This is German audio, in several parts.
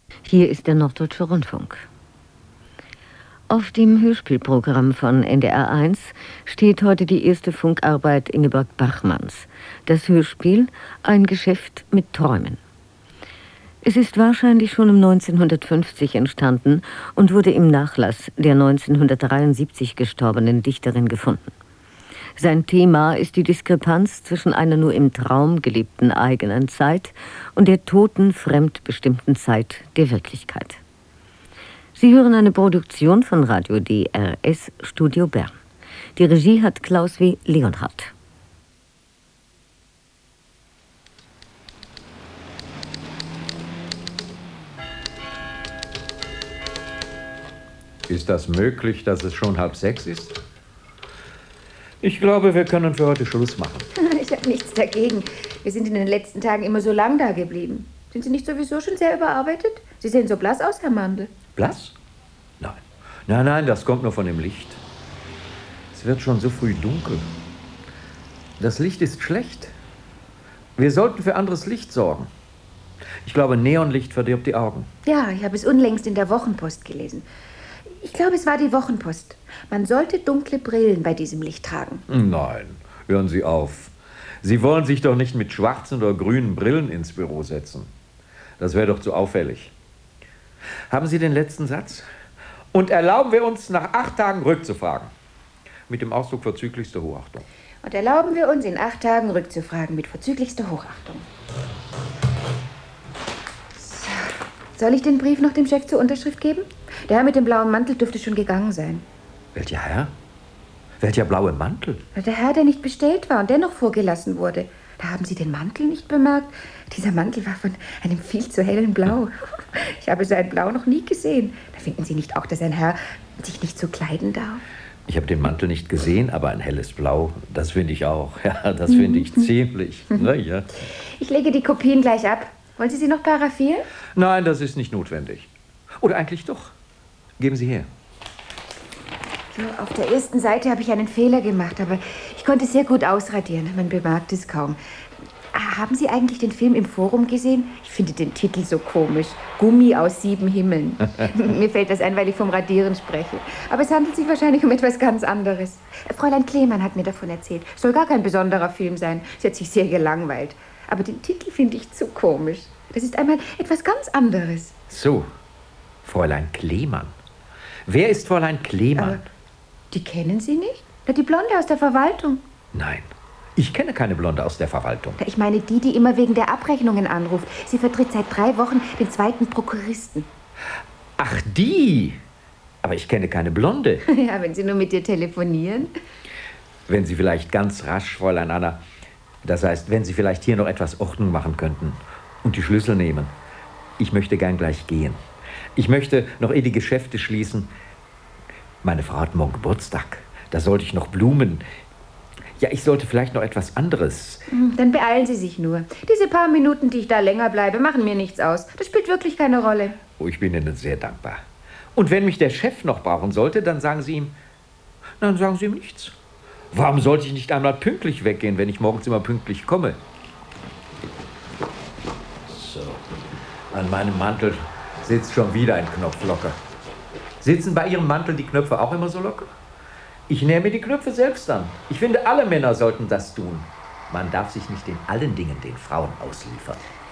Hier ist der Norddeutsche Rundfunk. Auf dem Hörspielprogramm von NDR1 steht heute die erste Funkarbeit Ingeborg Bachmanns. Das Hörspiel Ein Geschäft mit Träumen. Es ist wahrscheinlich schon um 1950 entstanden und wurde im Nachlass der 1973 gestorbenen Dichterin gefunden. Sein Thema ist die Diskrepanz zwischen einer nur im Traum gelebten eigenen Zeit und der toten, fremdbestimmten Zeit der Wirklichkeit. Sie hören eine Produktion von Radio DRS Studio Bern. Die Regie hat Klaus W. Leonhardt. Ist das möglich, dass es schon 5:30 ist? Ich glaube, wir können für heute Schluss machen. Ich habe nichts dagegen. Wir sind in den letzten Tagen immer so lang da geblieben. Sind Sie nicht sowieso schon sehr überarbeitet? Sie sehen so blass aus, Herr Mandl. Blass? Nein. Nein, das kommt nur von dem Licht. Es wird schon so früh dunkel. Das Licht ist schlecht. Wir sollten für anderes Licht sorgen. Ich glaube, Neonlicht verdirbt die Augen. Ja, ich habe es unlängst in der Wochenpost gelesen. Ich glaube, es war die Wochenpost. Man sollte dunkle Brillen bei diesem Licht tragen. Nein, hören Sie auf. Sie wollen sich doch nicht mit schwarzen oder grünen Brillen ins Büro setzen. Das wäre doch zu auffällig. Haben Sie den letzten Satz? Und erlauben wir uns, nach 8 Tagen rückzufragen. Mit dem Ausdruck vorzüglichste Hochachtung. Und erlauben wir uns, in 8 Tagen rückzufragen mit vorzüglichster Hochachtung. So. Soll ich den Brief noch dem Chef zur Unterschrift geben? Der Herr mit dem blauen Mantel dürfte schon gegangen sein. Welcher Herr? Welcher blaue Mantel? Der Herr, der nicht bestellt war und dennoch vorgelassen wurde. Da haben Sie den Mantel nicht bemerkt? Dieser Mantel war von einem viel zu hellen Blau. Ich habe so ein Blau noch nie gesehen. Da finden Sie nicht auch, dass ein Herr sich nicht so kleiden darf? Ich habe den Mantel nicht gesehen, aber ein helles Blau, das finde ich auch. Ja, das finde ich ziemlich. Na ja. Ich lege die Kopien gleich ab. Wollen Sie sie noch paraphieren? Nein, das ist nicht notwendig. Oder eigentlich doch. Geben Sie her. So, auf der ersten Seite habe ich einen Fehler gemacht, aber ich konnte es sehr gut ausradieren. Man bemerkt es kaum. Haben Sie eigentlich den Film im Forum gesehen? Ich finde den Titel so komisch. Gummi aus 7 Himmeln. Mir fällt das ein, weil ich vom Radieren spreche. Aber es handelt sich wahrscheinlich um etwas ganz anderes. Fräulein Kleemann hat mir davon erzählt. Soll gar kein besonderer Film sein. Sie hat sich sehr gelangweilt. Aber den Titel finde ich zu komisch. Das ist einmal etwas ganz anderes. So, Fräulein Kleemann. Wer ist Fräulein Kleemann? Die kennen Sie nicht? Die Blonde aus der Verwaltung. Nein, ich kenne keine Blonde aus der Verwaltung. Ich meine die immer wegen der Abrechnungen anruft. Sie vertritt seit 3 Wochen den 2. Prokuristen. Ach, die! Aber ich kenne keine Blonde. Ja, wenn Sie nur mit ihr telefonieren. Wenn Sie vielleicht ganz rasch, Fräulein Anna, das heißt, wenn Sie vielleicht hier noch etwas Ordnung machen könnten und die Schlüssel nehmen. Ich möchte gern gleich gehen. Ich möchte noch die Geschäfte schließen. Meine Frau hat morgen Geburtstag. Da sollte ich noch Blumen. Ja, ich sollte vielleicht noch etwas anderes. Dann beeilen Sie sich nur. Diese paar Minuten, die ich da länger bleibe, machen mir nichts aus. Das spielt wirklich keine Rolle. Oh, ich bin Ihnen sehr dankbar. Und wenn mich der Chef noch brauchen sollte, dann sagen Sie ihm... Dann sagen Sie ihm nichts. Warum sollte ich nicht einmal pünktlich weggehen, wenn ich morgens immer pünktlich komme? So, an meinem Mantel sitzt schon wieder ein Knopf locker. Sitzen bei Ihrem Mantel die Knöpfe auch immer so locker? Ich nehme die Knöpfe selbst an. Ich finde, alle Männer sollten das tun. Man darf sich nicht in allen Dingen den Frauen ausliefern.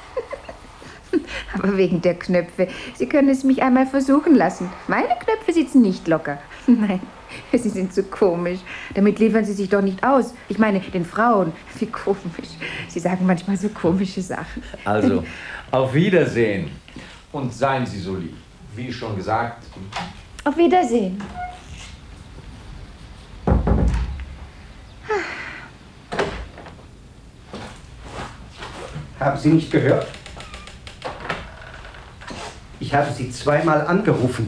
Aber wegen der Knöpfe. Sie können es mich einmal versuchen lassen. Meine Knöpfe sitzen nicht locker. Nein, Sie sind so komisch. Damit liefern Sie sich doch nicht aus. Ich meine, den Frauen. Wie komisch. Sie sagen manchmal so komische Sachen. Also, auf Wiedersehen. Und seien Sie so lieb. Wie schon gesagt. Auf Wiedersehen. Haben Sie nicht gehört? Ich habe Sie 2-mal angerufen.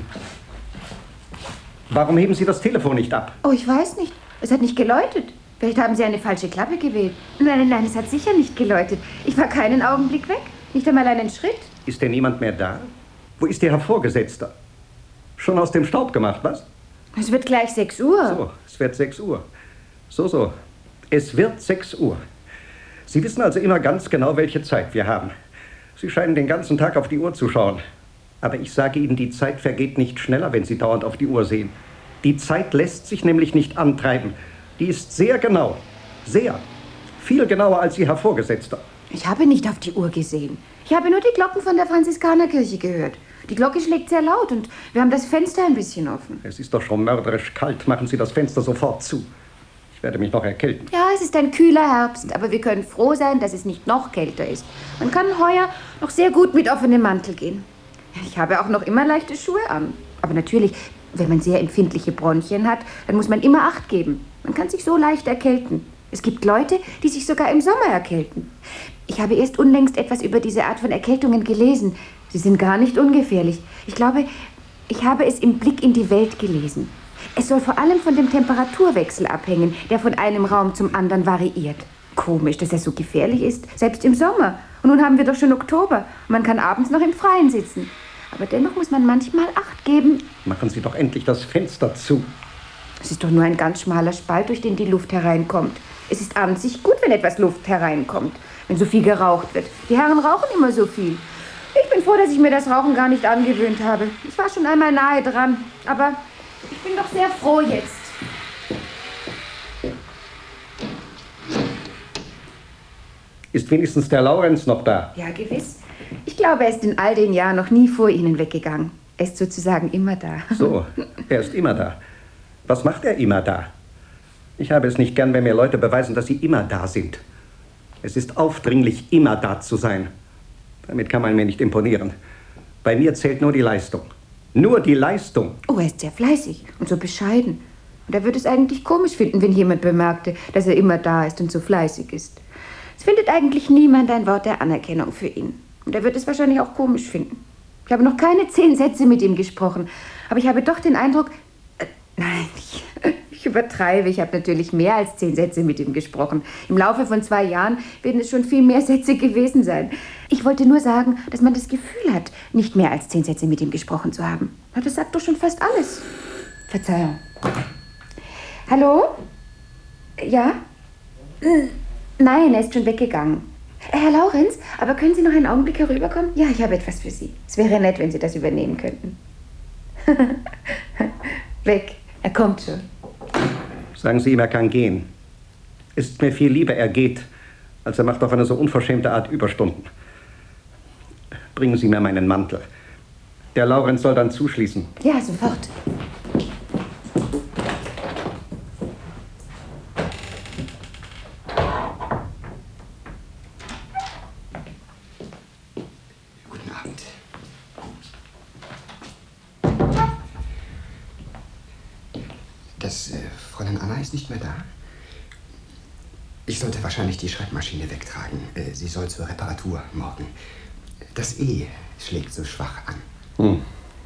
Warum heben Sie das Telefon nicht ab? Oh, ich weiß nicht. Es hat nicht geläutet. Vielleicht haben Sie eine falsche Klappe gewählt. Nein, es hat sicher nicht geläutet. Ich war keinen Augenblick weg. Nicht einmal einen Schritt. Ist denn niemand mehr da? Wo ist Ihr Herr Vorgesetzter? Schon aus dem Staub gemacht, was? Es wird gleich 6 Uhr. So, es wird 6 Uhr. So. Es wird 6 Uhr. Sie wissen also immer ganz genau, welche Zeit wir haben. Sie scheinen den ganzen Tag auf die Uhr zu schauen. Aber ich sage Ihnen, die Zeit vergeht nicht schneller, wenn Sie dauernd auf die Uhr sehen. Die Zeit lässt sich nämlich nicht antreiben. Die ist sehr genau. Sehr. Viel genauer als Ihr Vorgesetzter. Ich habe nicht auf die Uhr gesehen. Ich habe nur die Glocken von der Franziskanerkirche gehört. Die Glocke schlägt sehr laut und wir haben das Fenster ein bisschen offen. Es ist doch schon mörderisch kalt. Machen Sie das Fenster sofort zu. Ich werde mich noch erkälten. Ja, es ist ein kühler Herbst, aber wir können froh sein, dass es nicht noch kälter ist. Man kann heuer noch sehr gut mit offenem Mantel gehen. Ich habe auch noch immer leichte Schuhe an. Aber natürlich, wenn man sehr empfindliche Bronchien hat, dann muss man immer Acht geben. Man kann sich so leicht erkälten. Es gibt Leute, die sich sogar im Sommer erkälten. Ich habe erst unlängst etwas über diese Art von Erkältungen gelesen. Sie sind gar nicht ungefährlich. Ich glaube, ich habe es im Blick in die Welt gelesen. Es soll vor allem von dem Temperaturwechsel abhängen, der von einem Raum zum anderen variiert. Komisch, dass er so gefährlich ist, selbst im Sommer. Und nun haben wir doch schon Oktober. Man kann abends noch im Freien sitzen. Aber dennoch muss man manchmal Acht geben. Machen Sie doch endlich das Fenster zu. Es ist doch nur ein ganz schmaler Spalt, durch den die Luft hereinkommt. Es ist an sich gut, wenn etwas Luft hereinkommt, wenn so viel geraucht wird. Die Herren rauchen immer so viel. Ich bin froh, dass ich mir das Rauchen gar nicht angewöhnt habe. Ich war schon einmal nahe dran, aber ich bin doch sehr froh jetzt. Ist wenigstens der Laurenz noch da? Ja, gewiss. Ich glaube, er ist in all den Jahren noch nie vor Ihnen weggegangen. Er ist sozusagen immer da. So, er ist immer da. Was macht er immer da? Ich habe es nicht gern, wenn mir Leute beweisen, dass sie immer da sind. Es ist aufdringlich, immer da zu sein. Damit kann man mir nicht imponieren. Bei mir zählt nur die Leistung. Nur die Leistung. Oh, er ist sehr fleißig und so bescheiden. Und er würde es eigentlich komisch finden, wenn jemand bemerkte, dass er immer da ist und so fleißig ist. Es findet eigentlich niemand ein Wort der Anerkennung für ihn. Und er wird es wahrscheinlich auch komisch finden. Ich habe noch keine 10 Sätze mit ihm gesprochen. Aber ich habe doch den Eindruck... Nein, ich übertreibe. Ich habe natürlich mehr als 10 Sätze mit ihm gesprochen. Im Laufe von 2 Jahren werden es schon viel mehr Sätze gewesen sein. Ich wollte nur sagen, dass man das Gefühl hat, nicht mehr als 10 Sätze mit ihm gesprochen zu haben. Na, das sagt doch schon fast alles. Verzeihung. Hallo? Ja? Nein, er ist schon weggegangen. Herr Laurenz, aber können Sie noch einen Augenblick herüberkommen? Ja, ich habe etwas für Sie. Es wäre nett, wenn Sie das übernehmen könnten. Weg. Er kommt schon. Sagen Sie ihm, er kann gehen. Es ist mir viel lieber, er geht, als er macht auf eine so unverschämte Art Überstunden. Bringen Sie mir meinen Mantel. Der Laurenz soll dann zuschließen. Ja, sofort. Guten Abend. Das Fräulein Anna ist nicht mehr da? Ich sollte wahrscheinlich die Schreibmaschine wegtragen. Sie soll zur Reparatur morgen. Das E schlägt so schwach an.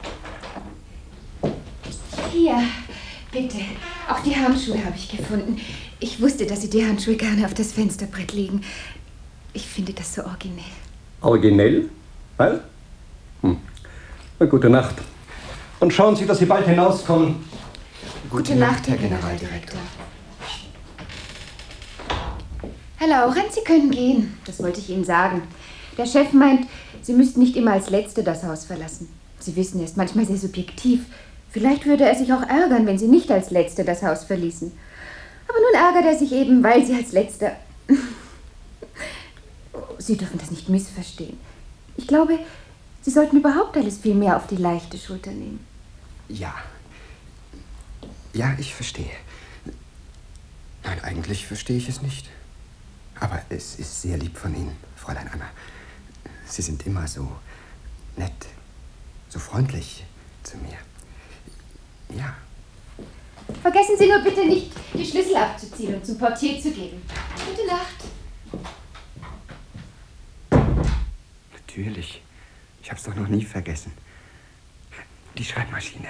Hier, bitte. Auch die Handschuhe habe ich gefunden. Ich wusste, dass Sie die Handschuhe gerne auf das Fensterbrett legen. Ich finde das so originell. Originell? Was? Na, gute Nacht. Und schauen Sie, dass Sie bald hinauskommen. Gute Nacht, Herr Generaldirektor. Herr Laurenz, Sie können gehen. Das wollte ich Ihnen sagen. Der Chef meint, Sie müssten nicht immer als Letzte das Haus verlassen. Sie wissen, er ist manchmal sehr subjektiv. Vielleicht würde er sich auch ärgern, wenn Sie nicht als Letzte das Haus verließen. Aber nun ärgert er sich eben, weil Sie als Letzte... Sie dürfen das nicht missverstehen. Ich glaube, Sie sollten überhaupt alles viel mehr auf die leichte Schulter nehmen. Ja. Ja, ich verstehe. Nein, eigentlich verstehe ich es nicht. Aber es ist sehr lieb von Ihnen, Fräulein Anna. Sie sind immer so nett, so freundlich zu mir. Ja. Vergessen Sie nur bitte nicht, die Schlüssel abzuziehen und zum Portier zu geben. Gute Nacht. Natürlich. Ich habe es doch noch nie vergessen. Die Schreibmaschine.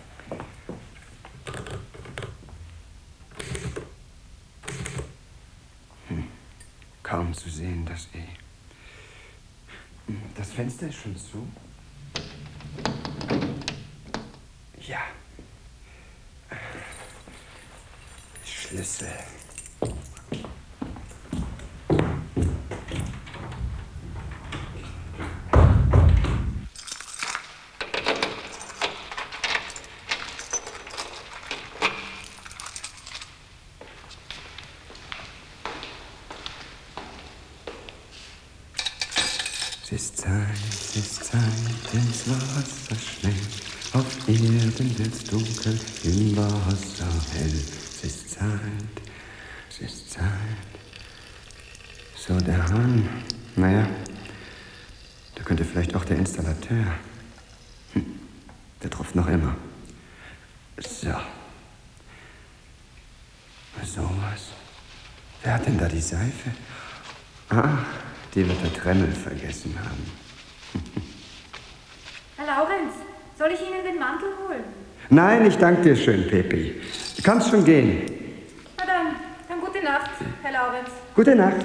Kaum zu sehen, das E. Das Fenster ist schon zu. Ja. Schlüssel. Es ist Zeit ins Wasser schnell, auf Erden wird's dunkel, im Wasser hell. Es ist Zeit, es ist Zeit. So, der Hahn, naja, da könnte vielleicht auch der Installateur. Der tropft noch immer. So. Sowas. Wer hat denn da die Seife? Ah, die wird der Tremmel vergessen haben. Herr Laurenz, soll ich Ihnen den Mantel holen? Nein, ich danke dir schön, Pepi. Du kannst schon gehen. Na dann gute Nacht, Herr Laurenz. Gute Nacht.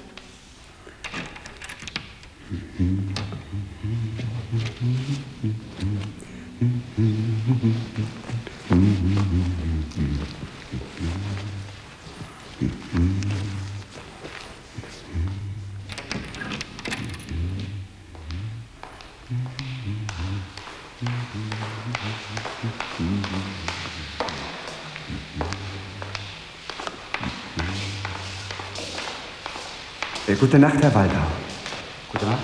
Gute Nacht, Herr Waldau. Gute Nacht.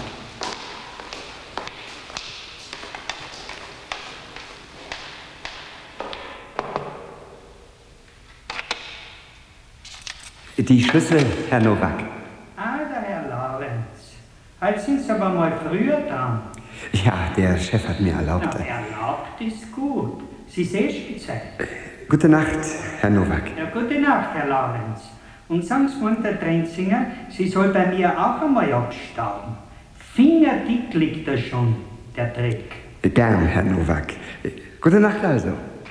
Die Schlüssel, Herr Nowak. Ah, der Herr Laurenz. Heute sind Sie aber mal früher dran. Ja, der Chef hat mir erlaubt. Na, erlaubt ist gut. Sie Sehspitzei. Gute Nacht, Herr Nowak. Ja, gute Nacht, Herr Laurenz. Und sagen Sie mal der Trenzinger, sie soll bei mir auch einmal abstauben. Fingerdick liegt da schon, der Dreck. Gern, Herr Nowak. Gute Nacht also.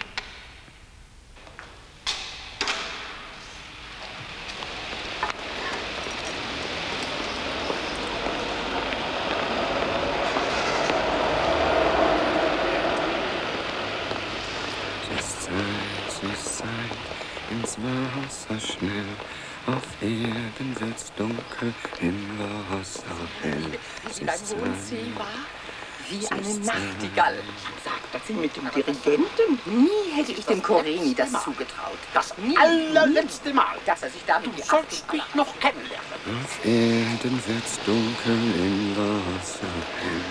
Ins Wasser schnell, auf Erden wird's dunkel, im Wasser hell. Wie lange wohnen Sie war? Wie eine Nachtigall. Sagt sie mit dem Dirigenten? Nie hätte ich dem Coreni das zugetraut. Das allerletzte Mal, dass er sich damit die Achtung sollst mich noch kennenlernen. Auf Erden wird's dunkel, im Wasser hell.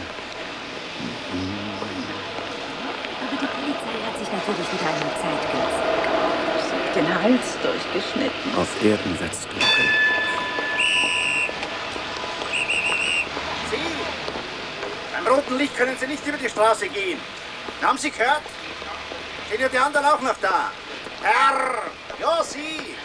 Aber die Polizei hat sich natürlich wieder einmal Zeit gelassen. Den Hals durchgeschnitten. Auf Erden wird's dunkel. Sie! Beim roten Licht können Sie nicht über die Straße gehen. Haben Sie gehört? Sind ja die anderen auch noch da? Herr! Ja, Sie!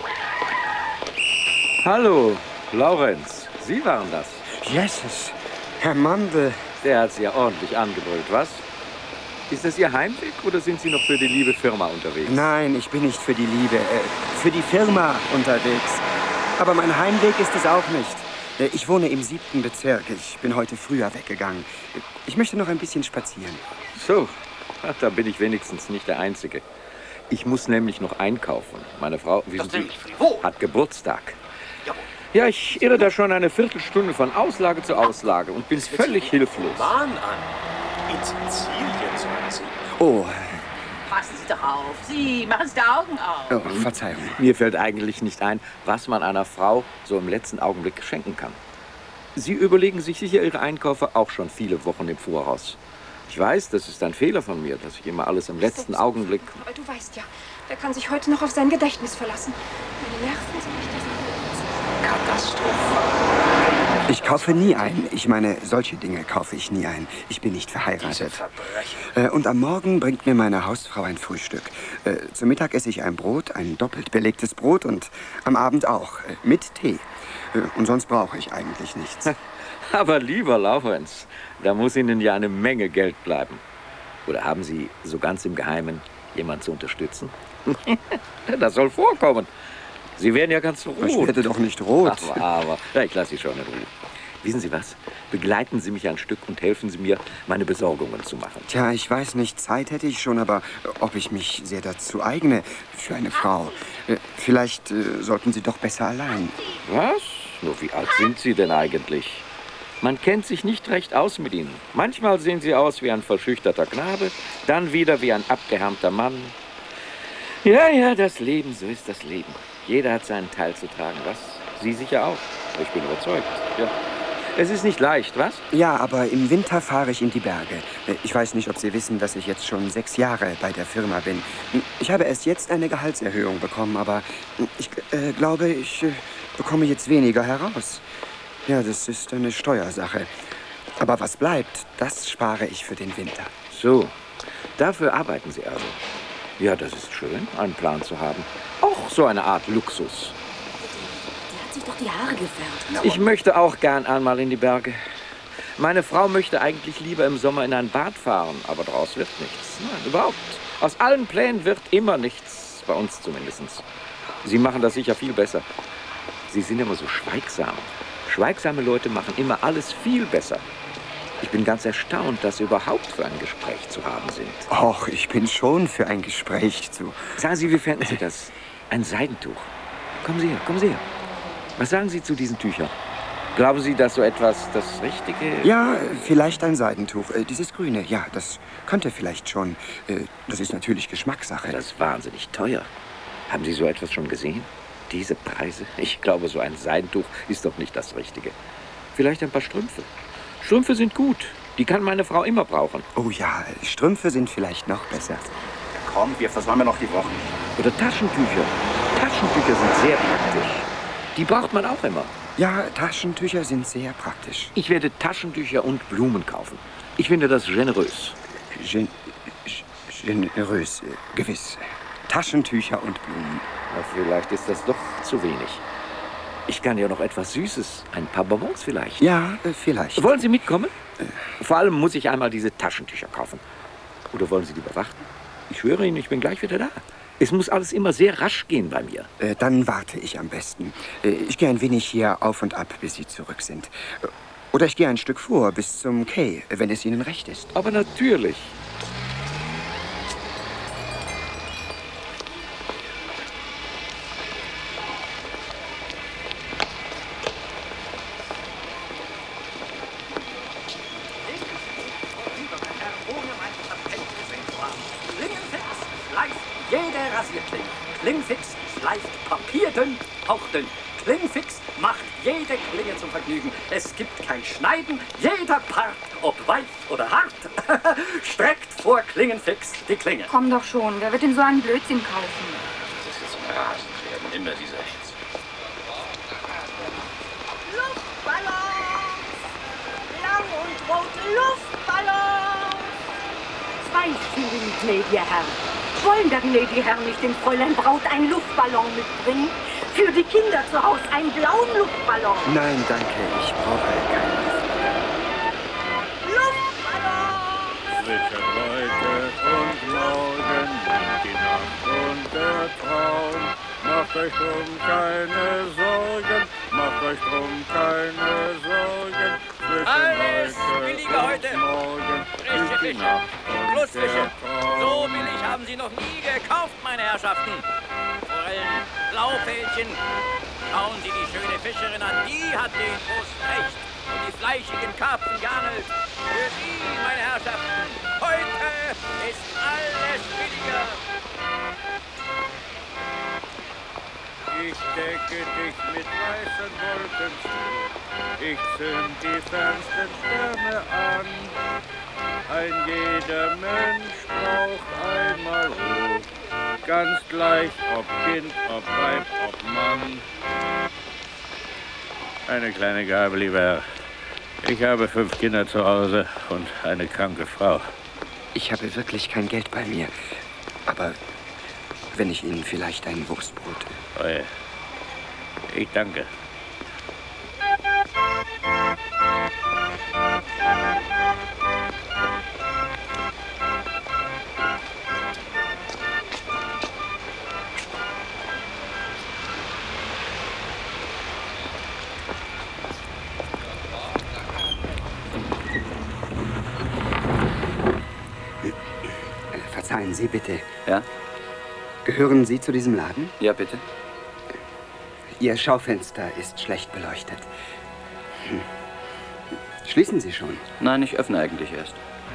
Hallo, Laurenz. Sie waren das. Jesus, Herr Mandel. Der hat Sie ja ordentlich angebrüllt, was? Ist das Ihr Heimweg oder sind Sie noch für die liebe Firma unterwegs? Nein, ich bin nicht für die Liebe, für die Firma unterwegs. Aber mein Heimweg ist es auch nicht. Ich wohne im 7. Bezirk. Ich bin heute früher weggegangen. Ich möchte noch ein bisschen spazieren. So, da bin ich wenigstens nicht der Einzige. Ich muss nämlich noch einkaufen. Meine Frau, wissen Sie, hat Geburtstag. Ja, ich irre da schon eine Viertelstunde von Auslage zu Auslage und bin völlig hilflos. Bahn an. In Sizilien, sagen Sie. Oh. Passen Sie doch auf. Sie, machen Sie die Augen auf. Oh, Verzeihung. Mir fällt eigentlich nicht ein, was man einer Frau so im letzten Augenblick schenken kann. Sie überlegen sich sicher Ihre Einkäufe auch schon viele Wochen im Voraus. Ich weiß, das ist ein Fehler von mir, dass ich immer alles im letzten Augenblick... Aber du weißt ja, der kann sich heute noch auf sein Gedächtnis verlassen. Meine Nerven sind nicht das. Katastrophe. Ich kaufe nie ein. Ich meine, solche Dinge kaufe ich nie ein. Ich bin nicht verheiratet. Und am Morgen bringt mir meine Hausfrau ein Frühstück. Zum Mittag esse ich ein Brot, ein doppelt belegtes Brot und am Abend auch, mit Tee. Und sonst brauche ich eigentlich nichts. Aber lieber Laurenz, da muss Ihnen ja eine Menge Geld bleiben. Oder haben Sie so ganz im Geheimen jemanden zu unterstützen? Das soll vorkommen. Sie werden ja ganz rot. Ich werde doch nicht rot. Aber ja, ich lasse Sie schon in Ruhe. Wissen Sie was? Begleiten Sie mich ein Stück und helfen Sie mir, meine Besorgungen zu machen. Tja, ich weiß nicht, Zeit hätte ich schon, aber ob ich mich sehr dazu eigne für eine Frau. Vielleicht sollten Sie doch besser allein. Was? Nur wie alt sind Sie denn eigentlich? Man kennt sich nicht recht aus mit Ihnen. Manchmal sehen Sie aus wie ein verschüchterter Knabe, dann wieder wie ein abgehärmter Mann. Ja, das Leben, so ist das Leben. Jeder hat seinen Teil zu tragen, was? Sie sicher auch. Ich bin überzeugt, ja. Es ist nicht leicht, was? Ja, aber im Winter fahre ich in die Berge. Ich weiß nicht, ob Sie wissen, dass ich jetzt schon 6 Jahre bei der Firma bin. Ich habe erst jetzt eine Gehaltserhöhung bekommen, aber ich glaube, ich bekomme jetzt weniger heraus. Ja, das ist eine Steuersache. Aber was bleibt, das spare ich für den Winter. So, dafür arbeiten Sie also. Ja, das ist schön, einen Plan zu haben. Auch so eine Art Luxus. Die hat sich doch die Haare gefärbt. Ich möchte auch gern einmal in die Berge. Meine Frau möchte eigentlich lieber im Sommer in ein Bad fahren, aber daraus wird nichts. Nein, überhaupt. Aus allen Plänen wird immer nichts, bei uns zumindest. Sie machen das sicher viel besser. Sie sind immer so schweigsam. Schweigsame Leute machen immer alles viel besser. Ich bin ganz erstaunt, dass Sie überhaupt für ein Gespräch zu haben sind. Och, ich bin schon für ein Gespräch zu. Sagen Sie, wie fänden Sie das? Ein Seidentuch. Kommen Sie her, kommen Sie her. Was sagen Sie zu diesen Tüchern? Glauben Sie, dass so etwas das Richtige... Ja, vielleicht ein Seidentuch. Dieses Grüne, ja, das könnte vielleicht schon. Das ist natürlich Geschmackssache. Das ist wahnsinnig teuer. Haben Sie so etwas schon gesehen? Diese Preise? Ich glaube, so ein Seidentuch ist doch nicht das Richtige. Vielleicht ein paar Strümpfe. Strümpfe sind gut. Die kann meine Frau immer brauchen. Oh ja, Strümpfe sind vielleicht noch besser. Komm, wir versäumen noch die Wochen. Oder Taschentücher. Taschentücher sind sehr praktisch. Die braucht man auch immer. Ja, Taschentücher sind sehr praktisch. Ich werde Taschentücher und Blumen kaufen. Ich finde das generös. Generös, gewiss. Taschentücher und Blumen. Na, vielleicht ist das doch zu wenig. Ich kann ja noch etwas Süßes. Ein paar Bonbons vielleicht. Ja, vielleicht. Wollen Sie mitkommen? Vor allem muss ich einmal diese Taschentücher kaufen. Oder wollen Sie lieber warten? Ich schwöre Ihnen, ich bin gleich wieder da. Es muss alles immer sehr rasch gehen bei mir. Dann warte ich am besten. Ich gehe ein wenig hier auf und ab, bis Sie zurück sind. Oder ich gehe ein Stück vor, bis zum Quai, wenn es Ihnen recht ist. Aber natürlich. Klingfix schleift papierdünn, hauchdünn. Klingfix macht jede Klinge zum Vergnügen. Es gibt kein Schneiden, jeder Part, ob weich oder hart, streckt vor Klingenfix die Klinge. Komm doch schon, wer wird denn so einen Blödsinn kaufen? Das ist jetzt ein Rasenpferden, immer dieser Hetz. Luftballons! Blau und rote Luftballons! 2 Schilling, gnädiger Herr. Wollen der gnädige Herr nicht dem Fräulein Braut einen Luftballon mitbringen? Für die Kinder zu Hause einen blauen Luftballon. Nein, danke, ich brauche keinen Luftballon! Zwischen heute und morgen liegt die Nacht und der Traum. Macht euch drum keine Sorgen, macht euch drum keine Sorgen. Zwischen Alles heute billige heute. und morgen Frische liegt die Fische, Nacht und Flussfische. der Traum. So billig haben Sie noch nie gekauft, meine Herrschaften. Forellen, Blaufädchen. Schauen Sie die schöne Fischerin an, die hat den großen Hecht und die fleischigen Karpfen geangelt. Für Sie, meine Herrschaften, heute ist alles billiger. Ich decke dich mit weißen Wolken zu, ich zünd die fernsten Sterne an. Ein jeder Mensch braucht einmal Ruhe, ganz gleich ob Kind, ob Weib, ob Mann. Eine kleine Gabe, lieber Herr. Ich habe 5 Kinder zu Hause und eine kranke Frau. Ich habe wirklich kein Geld bei mir. Aber wenn ich Ihnen vielleicht ein Wurstbrot... Oje. Ich danke. Verzeihen Sie bitte. Ja? Gehören Sie zu diesem Laden? Ja, bitte. Ihr Schaufenster ist schlecht beleuchtet. Schließen Sie schon? Nein, ich öffne eigentlich erst.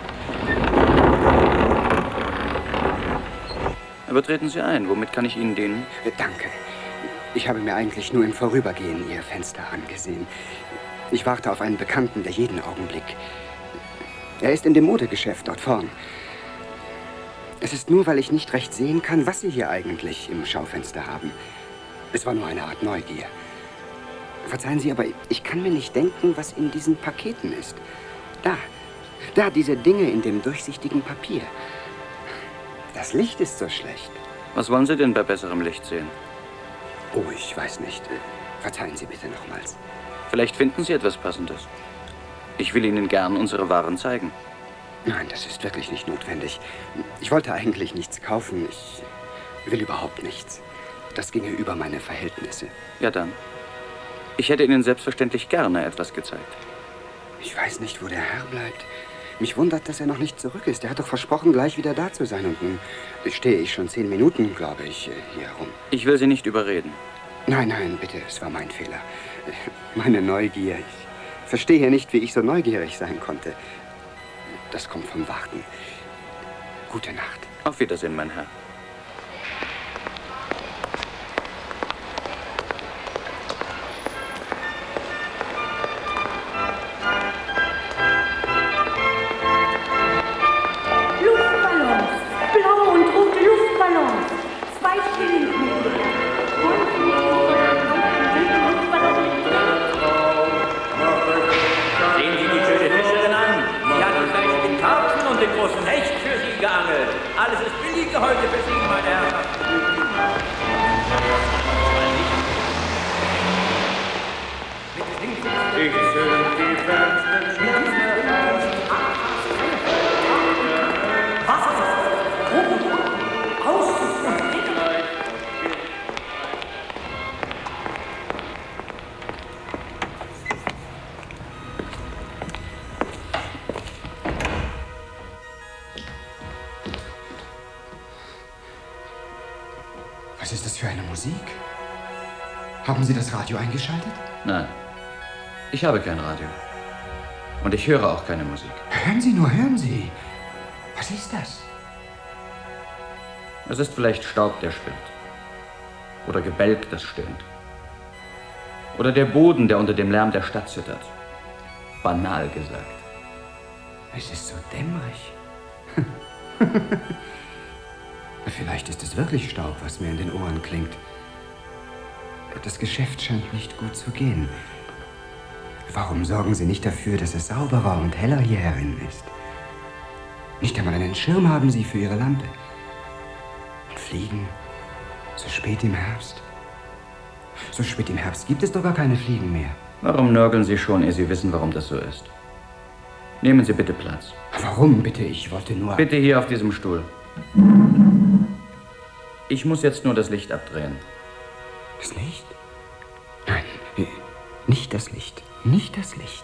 Aber treten Sie ein. Womit kann ich Ihnen dienen? Danke. Ich habe mir eigentlich nur im Vorübergehen Ihr Fenster angesehen. Ich warte auf einen Bekannten, der jeden Augenblick. Er ist in dem Modegeschäft dort vorn. Es ist nur, weil ich nicht recht sehen kann, was Sie hier eigentlich im Schaufenster haben. Es war nur eine Art Neugier. Verzeihen Sie, aber ich kann mir nicht denken, was in diesen Paketen ist. Da, diese Dinge in dem durchsichtigen Papier. Das Licht ist so schlecht. Was wollen Sie denn bei besserem Licht sehen? Oh, ich weiß nicht. Verzeihen Sie bitte nochmals. Vielleicht finden Sie etwas Passendes. Ich will Ihnen gern unsere Waren zeigen. Nein, das ist wirklich nicht notwendig. Ich wollte eigentlich nichts kaufen. Ich will überhaupt nichts. Das ginge über meine Verhältnisse. Ja dann. Ich hätte Ihnen selbstverständlich gerne etwas gezeigt. Ich weiß nicht, wo der Herr bleibt. Mich wundert, dass er noch nicht zurück ist. Er hat doch versprochen, gleich wieder da zu sein. Und nun stehe ich schon 10 Minuten, glaube ich, hier herum. Ich will Sie nicht überreden. Nein, bitte, es war mein Fehler. Meine Neugier. Ich verstehe nicht, wie ich so neugierig sein konnte. Das kommt vom Warten. Gute Nacht. Auf Wiedersehen, mein Herr. Was ist das für eine Musik? Haben Sie das Radio eingeschaltet? Nein. Ich habe kein Radio. Und ich höre auch keine Musik. Hören Sie nur, hören Sie. Was ist das? Es ist vielleicht Staub, der schwirrt. Oder Gebälk, das stöhnt. Oder der Boden, der unter dem Lärm der Stadt zittert. Banal gesagt. Es ist so dämmerig. Vielleicht ist es wirklich Staub, was mir in den Ohren klingt. Das Geschäft scheint nicht gut zu gehen. Warum sorgen Sie nicht dafür, dass es sauberer und heller hier herin ist? Nicht einmal einen Schirm haben Sie für Ihre Lampe. Und Fliegen? So spät im Herbst? So spät im Herbst gibt es doch gar keine Fliegen mehr. Warum nörgeln Sie schon, ehe Sie wissen, warum das so ist? Nehmen Sie bitte Platz. Warum bitte? Ich wollte nur... Bitte hier auf diesem Stuhl. Ich muss jetzt nur das Licht abdrehen. Das Licht? Nein, nicht das Licht. Nicht das Licht.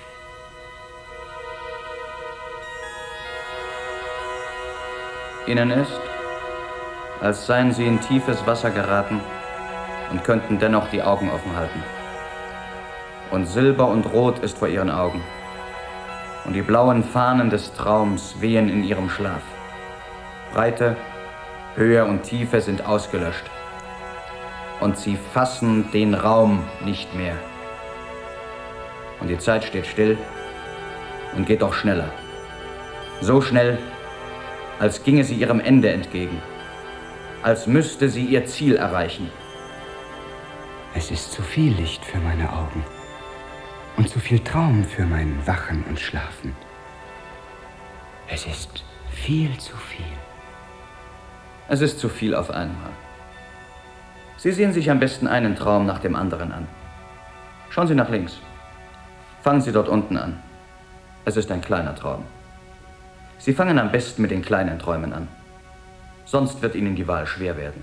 Ihnen ist, als seien Sie in tiefes Wasser geraten und könnten dennoch die Augen offen halten. Und Silber und Rot ist vor Ihren Augen. Und die blauen Fahnen des Traums wehen in Ihrem Schlaf. Breite, Höhe und Tiefe sind ausgelöscht. Und Sie fassen den Raum nicht mehr. Und die Zeit steht still und geht doch schneller. So schnell, als ginge sie ihrem Ende entgegen. Als müsste sie ihr Ziel erreichen. Es ist zu viel Licht für meine Augen. Und zu viel Traum für mein Wachen und Schlafen. Es ist viel zu viel. Es ist zu viel auf einmal. Sie sehen sich am besten einen Traum nach dem anderen an. Schauen Sie nach links. Fangen Sie dort unten an. Es ist ein kleiner Traum. Sie fangen am besten mit den kleinen Träumen an. Sonst wird Ihnen die Wahl schwer werden.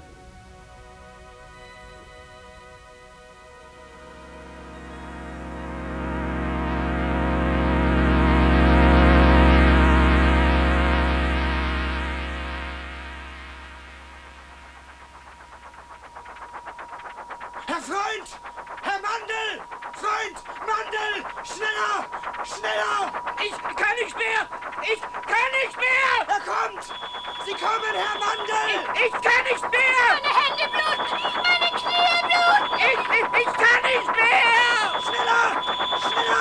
Herr Freund! Herr Mandel! Freund! Mandel! Schneller! Schneller! Ich kann nicht mehr! Ich kann nicht mehr! Er kommt! Sie kommen, Herr Mandel! Ich kann nicht mehr! Meine Hände bluten! Meine Knie bluten! Ich kann nicht mehr! Schneller! Schneller!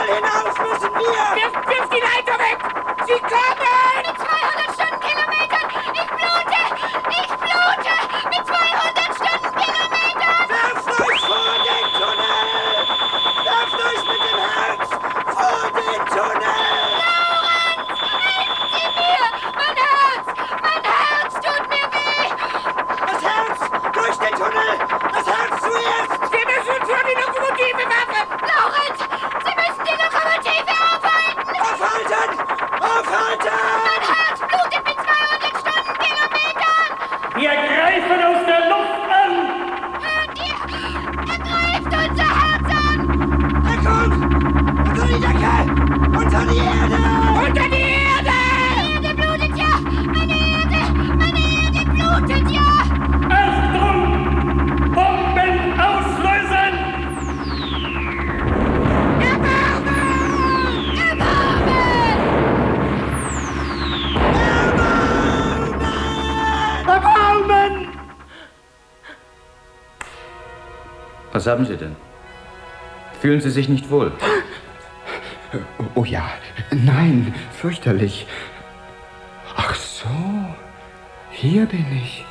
Tunnel hinauf müssen wir! Wirf die Leiter weg! Sie kommen! Mit 200 Stundenkilometern! Ich blute! Ich blute! Mit 200 Stundenkilometern! Werft euch vor den Tunnel! Werft euch mit dem Herz vor den Tunnel! Laurenz! Helfen Sie mir! Mein Herz! Mein Herz tut mir weh! Das Herz! Durch den Tunnel! Das Herz zuerst! Wir müssen uns vor die Lokomotive werfen! Laurenz! Sie müssen die Lokomotive aufhalten! Aufhalten! Aufhalten! Mein Herz blutet mit 200 Stundenkilometern! Wir greifen aus der Luft an! Hört ihr? Er greift unser Herz an! Er kommt! Unter die Decke! Unter die Erde! Unter die Erde! Meine Erde blutet ja! Meine Erde blutet ja! Achtung! Bomben auslösen! Erbarmen! Was haben Sie denn? Fühlen Sie sich nicht wohl? Oh ja, nein, fürchterlich. Ach so, hier bin ich.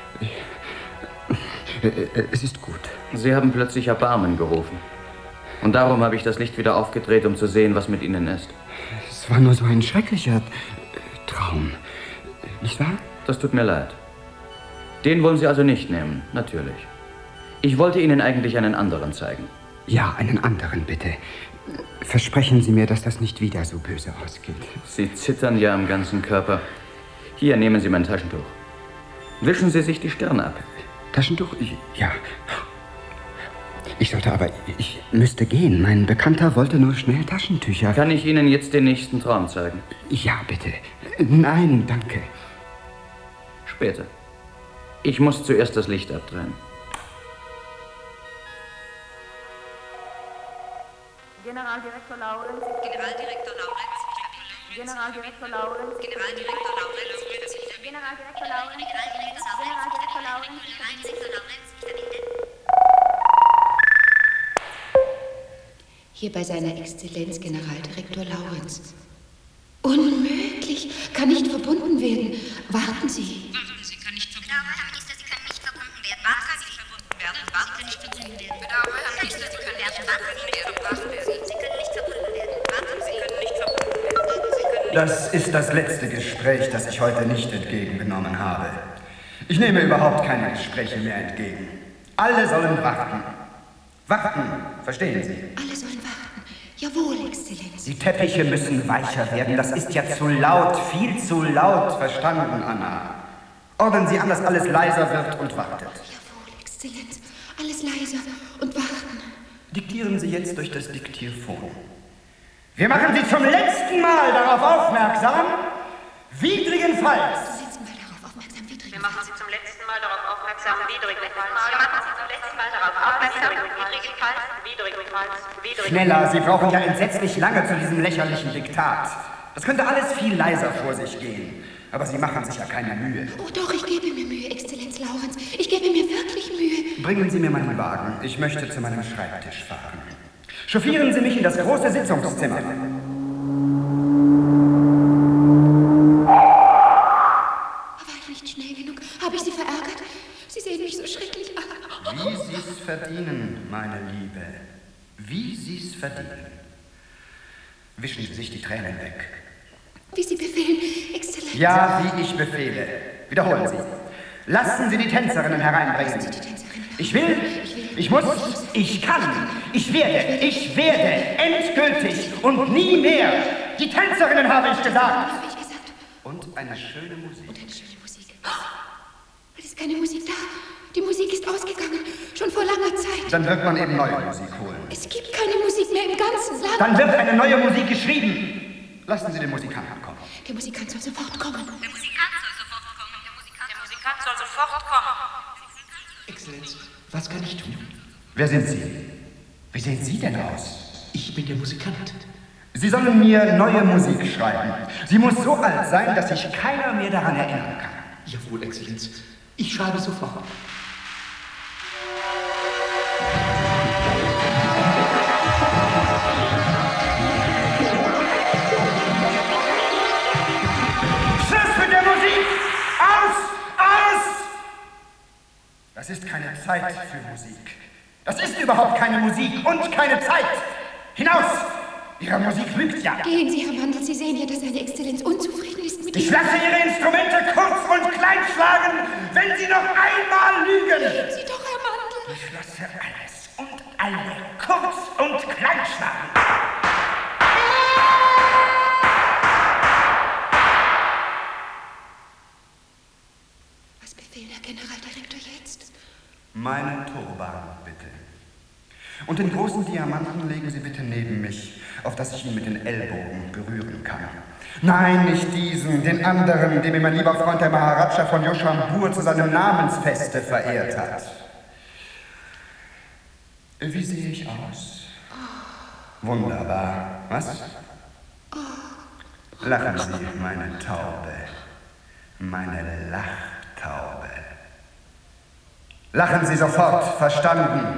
Es ist gut. Sie haben plötzlich Erbarmen gerufen. Und darum habe ich das Licht wieder aufgedreht, um zu sehen, was mit Ihnen ist. Es war nur so ein schrecklicher Traum. Nicht wahr? Das tut mir leid. Den wollen Sie also nicht nehmen, natürlich. Ich wollte Ihnen eigentlich einen anderen zeigen. Ja, einen anderen, bitte. Versprechen Sie mir, dass das nicht wieder so böse ausgeht. Sie zittern ja am ganzen Körper. Hier, nehmen Sie mein Taschentuch. Wischen Sie sich die Stirn ab. Taschentuch? Ja. Ich müsste gehen. Mein Bekannter wollte nur schnell Taschentücher. Kann ich Ihnen jetzt den nächsten Traum zeigen? Ja, bitte. Nein, danke. Später. Ich muss zuerst das Licht abdrehen. Generaldirektor Laurenz. Generaldirektor Laurenz. Generaldirektor Laurenz. Generaldirektor Laurenz. Generaldirektor Laurenz. Generaldirektor Laurenz. Hier bei seiner Exzellenz Generaldirektor Laurenz. Unmöglich! Kann nicht verbunden werden. Warten Sie. Warten Sie, kann nicht verbunden werden. Herr Minister, Sie können nicht verbunden werden. Warten Sie, verbunden werden. Warten Sie, nicht verbunden werden. Bedauere, Herr Minister, Sie können nicht verbunden werden. Warten Sie, Sie können nicht verbunden werden. Warten Sie, können nicht verbunden werden. Das ist das letzte Gespräch, das ich heute nicht entgegengenommen habe. Ich nehme überhaupt keine Gespräche mehr entgegen. Alle sollen warten. Warten, verstehen Sie? Alle sollen warten. Jawohl, Exzellenz. Die Teppiche müssen weicher werden. Das ist ja zu laut, viel zu laut. Verstanden, Anna? Ordnen Sie an, dass alles leiser wird und wartet. Jawohl, Exzellenz. Alles leiser und warten. Diktieren Sie jetzt durch das Diktierphon. Wir machen Sie zum letzten Mal darauf aufmerksam, widrigenfalls. Wir machen Sie zum letzten Mal darauf aufmerksam, widrigenfalls. Wir machen Sie zum letzten Mal darauf aufmerksam, widrigenfalls. Schneller, Sie brauchen ja entsetzlich lange zu diesem lächerlichen Diktat. Das könnte alles viel leiser vor sich gehen. Aber Sie machen sich ja keine Mühe. Oh doch, ich gebe mir Mühe, Exzellenz Laurenz. Ich gebe mir wirklich Mühe. Bringen Sie mir meinen Wagen. Ich möchte zu meinem Schreibtisch fahren. Chauffieren Sie mich in das große Sitzungszimmer. War ich nicht schnell genug? Habe ich Sie verärgert? Sie sehen mich so schrecklich an. Wie Sie es verdienen, meine Liebe. Wie Sie es verdienen. Wischen Sie sich die Tränen weg. Wie Sie befehlen, Exzellenz. Ja, wie ich befehle. Wiederholen Sie. Lassen Sie die Tänzerinnen hereinbringen. Ich will, ich muss, ich kann, ich werde, endgültig und nie mehr. Die Tänzerinnen habe ich gesagt. Und eine schöne Musik. Es ist keine Musik da. Die Musik ist ausgegangen. Schon vor langer Zeit. Dann wird man eben neue Musik holen. Es gibt keine Musik mehr im ganzen Land. Dann wird eine neue Musik geschrieben. Lassen Sie den Musikanten kommen. Der Musikant soll sofort kommen. Der Musikant soll sofort kommen. Der Musikant soll sofort kommen. Exzellenz, was kann ich tun? Wer sind Sie? Wie sehen Sie denn aus? Ich bin der Musikant. Sie sollen mir neue Musik schreiben. Sie muss so alt sein, dass sich keiner mehr daran erinnern kann. Jawohl, Exzellenz. Ich schreibe sofort. Zeit für Musik. Das ist überhaupt keine Musik und keine Zeit. Hinaus! Ihre Musik lügt ja. Gehen Sie, Herr Mandel, Sie sehen ja, dass seine Exzellenz unzufrieden ist mit Ich lasse Ihre Instrumente kurz und klein schlagen, wenn Sie noch einmal lügen. Gehen Sie doch, Herr Mandel. Ich lasse alles und alle kurz und klein schlagen. Was befehlen, Herr Generaldirektor, jetzt? Meinen Turban, bitte. Und den großen Diamanten legen Sie bitte neben mich, auf dass ich ihn mit den Ellbogen berühren kann. Nein, nicht diesen, den anderen, den mir mein lieber Freund der Maharaja von Yoshambur zu seinem Namensfeste verehrt hat. Wie sehe ich aus? Wunderbar. Was? Lachen Sie, meine Taube. Meine Lachtaube. Lachen Sie sofort, verstanden?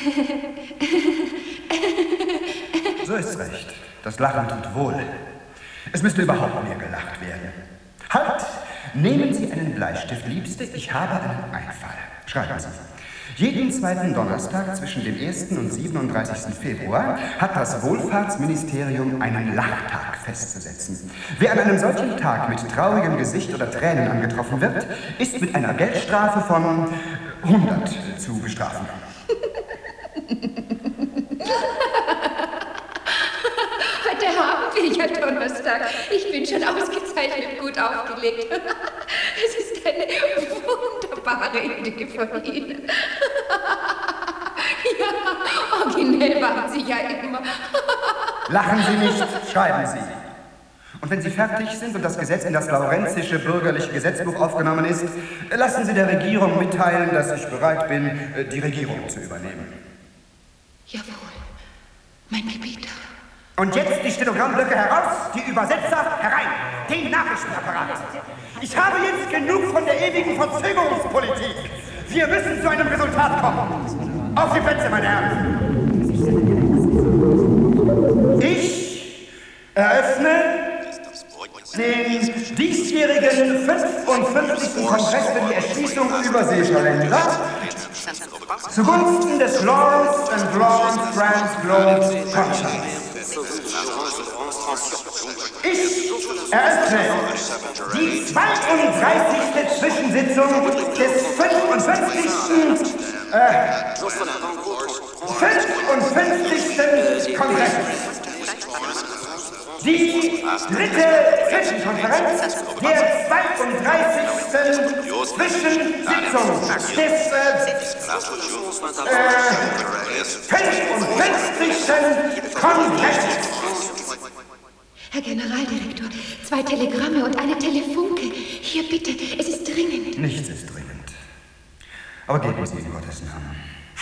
So ist's recht. Das Lachen tut wohl. Es müsste überhaupt mehr gelacht werden. Halt! Nehmen Sie einen Bleistift, Liebste. Ich habe einen Einfall. Schreiben Sie. Jeden zweiten Donnerstag zwischen dem 1. und 37. Februar hat das Wohlfahrtsministerium einen Lachtag festzusetzen. Wer an einem solchen Tag mit traurigem Gesicht oder Tränen angetroffen wird, ist mit einer Geldstrafe von 100 zu bestrafen. Heute haben wir ja Donnerstag. Ich bin schon ausgezeichnet gut aufgelegt. Es ist eine wunderbare Idee von Ihnen. Ja, originell waren Sie ja immer. Lachen Sie nicht, schreiben Sie. Und wenn Sie fertig sind und das Gesetz in das Laurenzische bürgerliche Gesetzbuch aufgenommen ist, lassen Sie der Regierung mitteilen, dass ich bereit bin, die Regierung zu übernehmen. Jawohl, mein Gebieter. Und jetzt die Stenogramblöcke heraus, die Übersetzer herein, den Nachrichtenapparat. Ich habe jetzt genug von der ewigen Verzögerungspolitik. Wir müssen zu einem Resultat kommen. Auf die Plätze, meine Herren. Ich eröffne den diesjährigen 55. Kongress für die Erschließung überseeischer Länder zugunsten des Lawrence and Lawrence France Globe Conference. Ich eröffne die 32. Zwischensitzung des 55. Kongresses. Die dritte Zwischenkonferenz der 32. Zwischensitzung des 55. Kongresses. Herr Generaldirektor, 2 Telegramme und eine Telefunke. Hier bitte, es ist dringend. Nichts ist dringend. Aber geben Sie in Gottes Namen.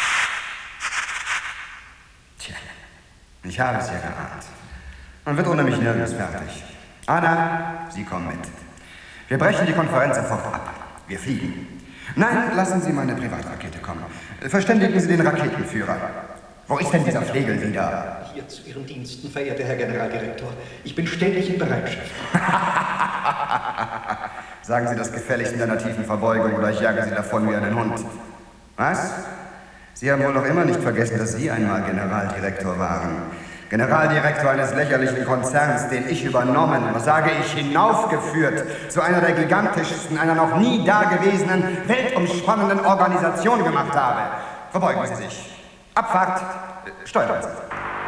Tja, ich habe es ja geahnt. Man wird ohne mich nirgends fertig. Anna, Sie kommen mit. Wir brechen die Konferenz sofort ab. Wir fliegen. Nein, lassen Sie meine Privatrakete kommen. Verständigen Sie den Raketenführer. Wo ist denn dieser Flegel wieder? Hier zu Ihren Diensten, verehrter Herr Generaldirektor. Ich bin ständig in Bereitschaft. Sagen Sie das gefälligst in einer tiefen Verbeugung oder ich jage Sie davon wie einen Hund. Was? Sie haben wohl noch immer nicht vergessen, dass Sie einmal Generaldirektor waren. Generaldirektor eines lächerlichen Konzerns, den ich übernommen, was sage ich, hinaufgeführt zu einer der gigantischsten, einer noch nie dagewesenen, weltumspannenden Organisationen gemacht habe. Verbeugen Sie sich. Abfahrt, steuern Sie.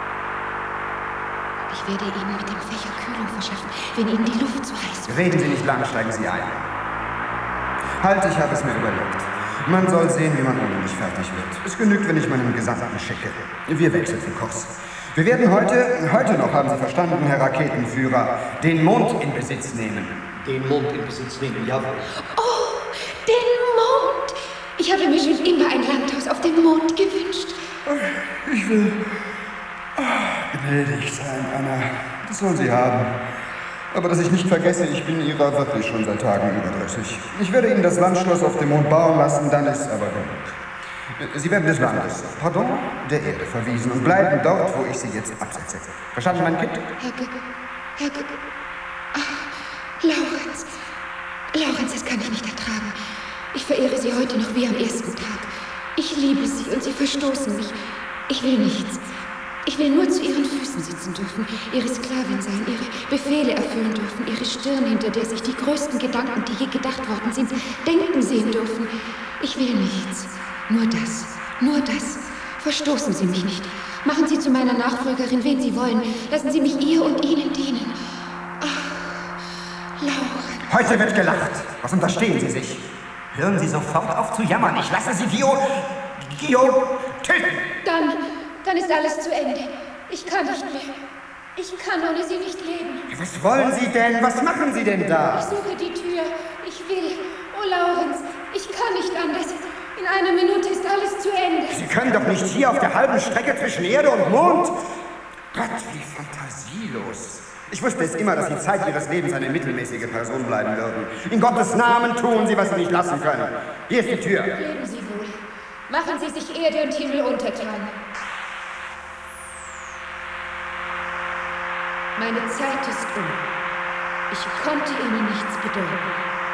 Ich werde Ihnen mit dem Fächer Kühlung verschaffen, wenn Ihnen die Luft zu heiß wird. Reden Sie nicht lang, steigen Sie ein. Halt, ich habe es mir überlegt. Man soll sehen, wie man ohne mich fertig wird. Es genügt, wenn ich meinen Gesandten schicke. Wir wechseln den Kurs. Wir werden heute noch, haben Sie verstanden, Herr Raketenführer, den Mond in Besitz nehmen. Den Mond in Besitz nehmen, jawohl. Oh, den Mond! Ich habe mir schon immer ein Landhaus auf dem Mond gewünscht. Ich will gnädig sein, Anna. Das sollen Sie haben. Aber dass ich nicht vergesse, ich bin Ihrer wirklich schon seit Tagen überdrüssig. Ich werde Ihnen das Landschloss auf dem Mond bauen lassen, dann ist aber genug. Sie werden des Landes, der Erde verwiesen und bleiben dort, wo ich Sie jetzt absetze. Verstanden, mein Kind? Laurenz, das kann ich nicht ertragen. Ich verehre Sie heute noch wie am ersten Tag. Ich liebe Sie und Sie verstoßen mich. Ich will nichts. Ich will nur zu Ihren Füßen sitzen dürfen, Ihre Sklavin sein, Ihre Befehle erfüllen dürfen, Ihre Stirn, hinter der sich die größten Gedanken, die je gedacht worden sind, denken sehen dürfen. Ich will nichts. Nur das. Nur das. Verstoßen Sie mich nicht. Machen Sie zu meiner Nachfolgerin, wen Sie wollen. Lassen Sie mich ihr und Ihnen dienen. Ach, Laura. Heute wird gelacht. Was unterstehen Sie sich? Hören Sie sofort auf zu jammern. Ich lasse Sie Gio töten. Dann ist alles zu Ende. Ich kann nicht mehr. Ich kann ohne Sie nicht leben. Was wollen Sie denn? Was machen Sie denn da? Ich suche die Tür. Ich will. Oh, Laurenz, ich kann nicht anders. In einer Minute ist alles zu Ende. Sie können doch nicht hier auf der halben Strecke zwischen Erde und Mond. Gott, wie fantasielos. Ich wusste es immer, dass Sie Zeit Ihres Lebens eine mittelmäßige Person bleiben würden. In Gottes Namen tun Sie, was Sie nicht lassen können. Hier ist die Tür. Leben Sie wohl. Machen Sie sich Erde und Himmel untertan. Meine Zeit ist um. Ich konnte Ihnen nichts bedeuten.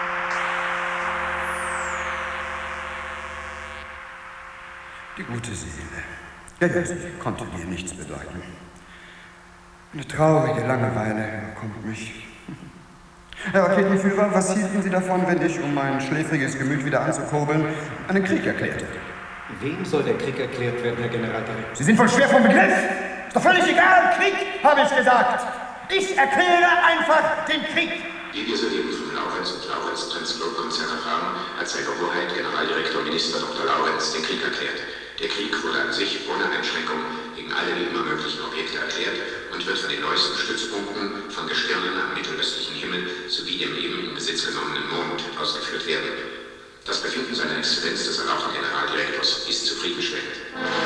Die gute Seele. Ja, sie konnte mir nichts bedeuten. Eine traurige Langeweile überkommt mich. Herr Raketenführer, was hielten Sie davon, wenn ich, um mein schläfriges Gemüt wieder anzukurbeln, einen Krieg erklärte? Wem soll der Krieg erklärt werden, Herr Generaldirektor? Sie sind wohl schwer vom Begriff? Ist doch völlig egal! Krieg, habe ich gesagt! Ich erkläre einfach den Krieg! Wie wir soeben von Laurenz und Laurenz Transport-Konzern erfahren, hat seine Hoheit Generaldirektor Minister Dr. Laurenz den Krieg erklärt. Der Krieg wurde an sich ohne Einschränkung gegen alle die immer möglichen Objekte erklärt und wird von den neuesten Stützpunkten von Gestirnen am mittelöstlichen Himmel sowie dem eben in Besitz genommenen Mond ausgeführt werden. Das Befinden seiner Exzellenz des erlauchten Generaldirektors ist zufriedenstellend.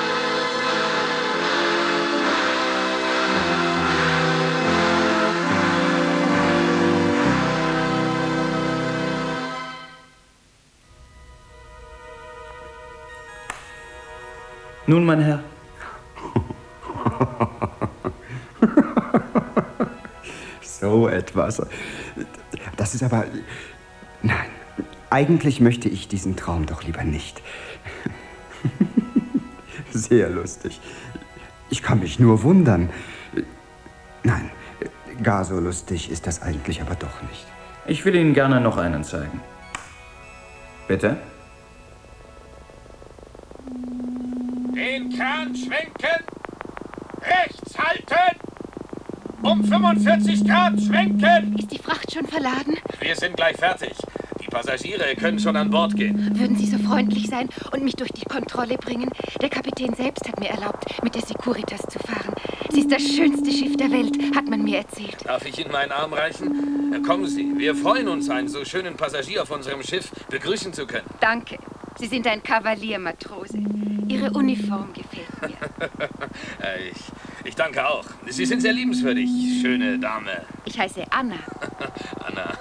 Nun, mein Herr. So etwas. Das ist aber... Nein, eigentlich möchte ich diesen Traum doch lieber nicht. Sehr lustig. Ich kann mich nur wundern. Nein, gar so lustig ist das eigentlich aber doch nicht. Ich will Ihnen gerne noch einen zeigen. Bitte? Den Kran schwenken! Rechts halten! Um 45 Grad schwenken! Ist die Fracht schon verladen? Wir sind gleich fertig. Die Passagiere können schon an Bord gehen. Würden Sie so freundlich sein und mich durch die Kontrolle bringen? Der Kapitän selbst hat mir erlaubt, mit der Securitas zu fahren. Sie ist das schönste Schiff der Welt, hat man mir erzählt. Darf ich Ihnen meinen Arm reichen? Kommen Sie, wir freuen uns, einen so schönen Passagier auf unserem Schiff begrüßen zu können. Danke. Sie sind ein Kavalier, Matrose. Ihre Uniform gefällt mir. Ich danke auch. Sie sind sehr liebenswürdig, schöne Dame. Ich heiße Anna. Anna.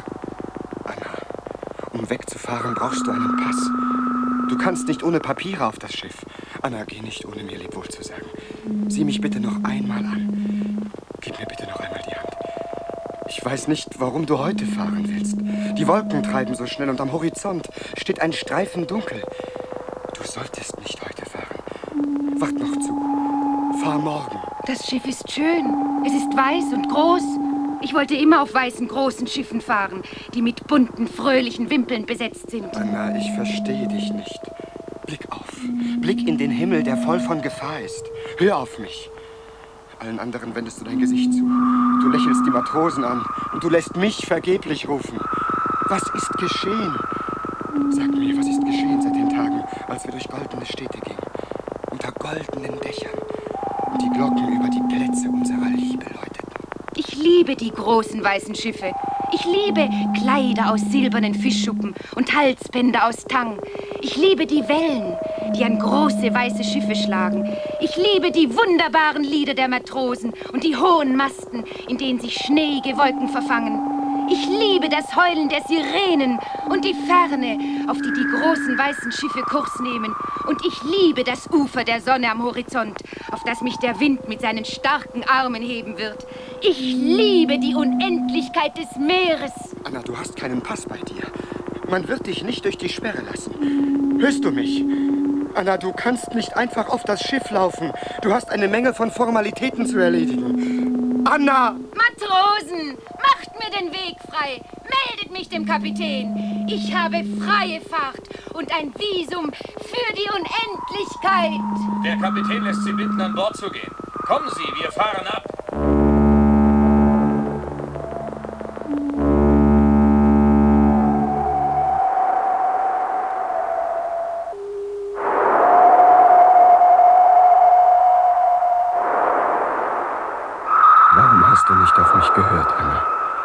Um wegzufahren, brauchst du einen Pass. Du kannst nicht ohne Papiere auf das Schiff. Anna, geh nicht, ohne mir Lebewohl zu sagen. Sieh mich bitte noch einmal an. Gib mir bitte noch einmal die Hand. Ich weiß nicht, warum du heute fahren willst. Die Wolken treiben so schnell und am Horizont steht ein Streifen dunkel. Du solltest nicht heute fahren. Wart noch zu. Fahr morgen. Das Schiff ist schön. Es ist weiß und groß. Ich wollte immer auf weißen, großen Schiffen fahren, die mit bunten, fröhlichen Wimpeln besetzt sind. Anna, ich verstehe dich nicht. Blick auf. Blick in den Himmel, der voll von Gefahr ist. Hör auf mich. Allen anderen wendest du dein Gesicht zu. Du lächelst die Matrosen an und du lässt mich vergeblich rufen. Was ist geschehen? Sag mir, was ist geschehen seit den Tagen, als wir durch goldene Städte gingen? Unter goldenen Dächern und die Glocken über die Plätze unserer Liebe läuteten. Ich liebe die großen weißen Schiffe. Ich liebe Kleider aus silbernen Fischschuppen und Halsbänder aus Tang. Ich liebe die Wellen, die an große weiße Schiffe schlagen. Ich liebe die wunderbaren Lieder der Matrosen und die hohen Masten, in denen sich schneeige Wolken verfangen. Ich liebe das Heulen der Sirenen und die Ferne, auf die die großen weißen Schiffe Kurs nehmen. Und ich liebe das Ufer der Sonne am Horizont, auf das mich der Wind mit seinen starken Armen heben wird. Ich liebe die Unendlichkeit des Meeres. Anna, du hast keinen Pass bei dir. Man wird dich nicht durch die Sperre lassen. Hörst du mich? Anna, du kannst nicht einfach auf das Schiff laufen. Du hast eine Menge von Formalitäten zu erledigen. Anna! Matrosen, macht mir den Weg frei. Meldet mich dem Kapitän. Ich habe freie Fahrt und ein Visum für die Unendlichkeit. Der Kapitän lässt Sie bitten, an Bord zu gehen. Kommen Sie, wir fahren ab. Warum hast du nicht auf mich gehört, Anna?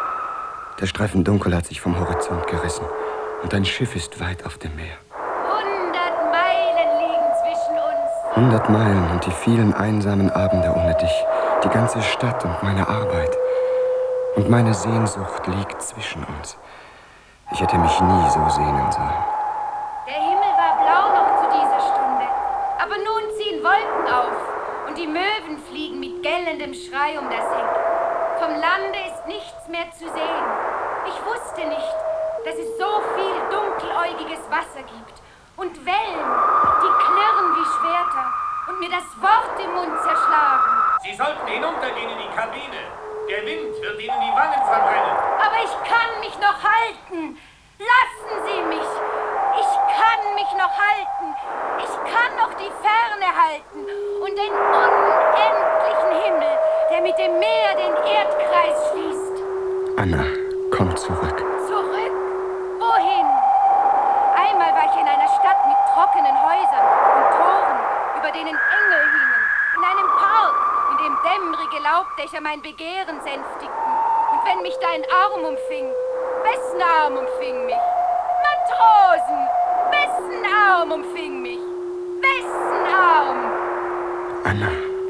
Der Streifen Dunkel hat sich vom Horizont gerissen und dein Schiff ist weit auf dem Meer. 100 Meilen liegen zwischen uns. 100 Meilen und die vielen einsamen Abende ohne dich, die ganze Stadt und meine Arbeit. Und meine Sehnsucht liegt zwischen uns. Ich hätte mich nie so sehnen sollen. Der Himmel war blau noch zu dieser Stunde, aber nun ziehen Wolken auf und die Möwen fliegen mit gellendem Schrei um das Heck. Vom Lande ist nichts mehr zu sehen. Ich wusste nicht, dass es so viel dunkeläugiges Wasser gibt und Wellen, die klirren wie Schwerter und mir das Wort im Mund zerschlagen. Sie sollten hinuntergehen in die Kabine. Der Wind wird Ihnen die Wangen verbrennen. Aber ich kann mich noch halten. Lassen Sie mich. Ich kann mich noch halten. Ich kann noch die Ferne halten und den unendlichen Himmel, der mit dem Meer den Erdkreis schließt. Anna, komm zurück. Zurück? Wohin? Einmal war ich in einer Stadt mit trockenen Häusern und Toren, über denen Engel hingen, in einem Park, in dem dämmerige Laubdächer mein Begehren sänftigten. Und wenn mich dein Arm umfing, wessen Arm umfing mich? Matrosen, wessen Arm umfing mich? Wessen Arm? Anna,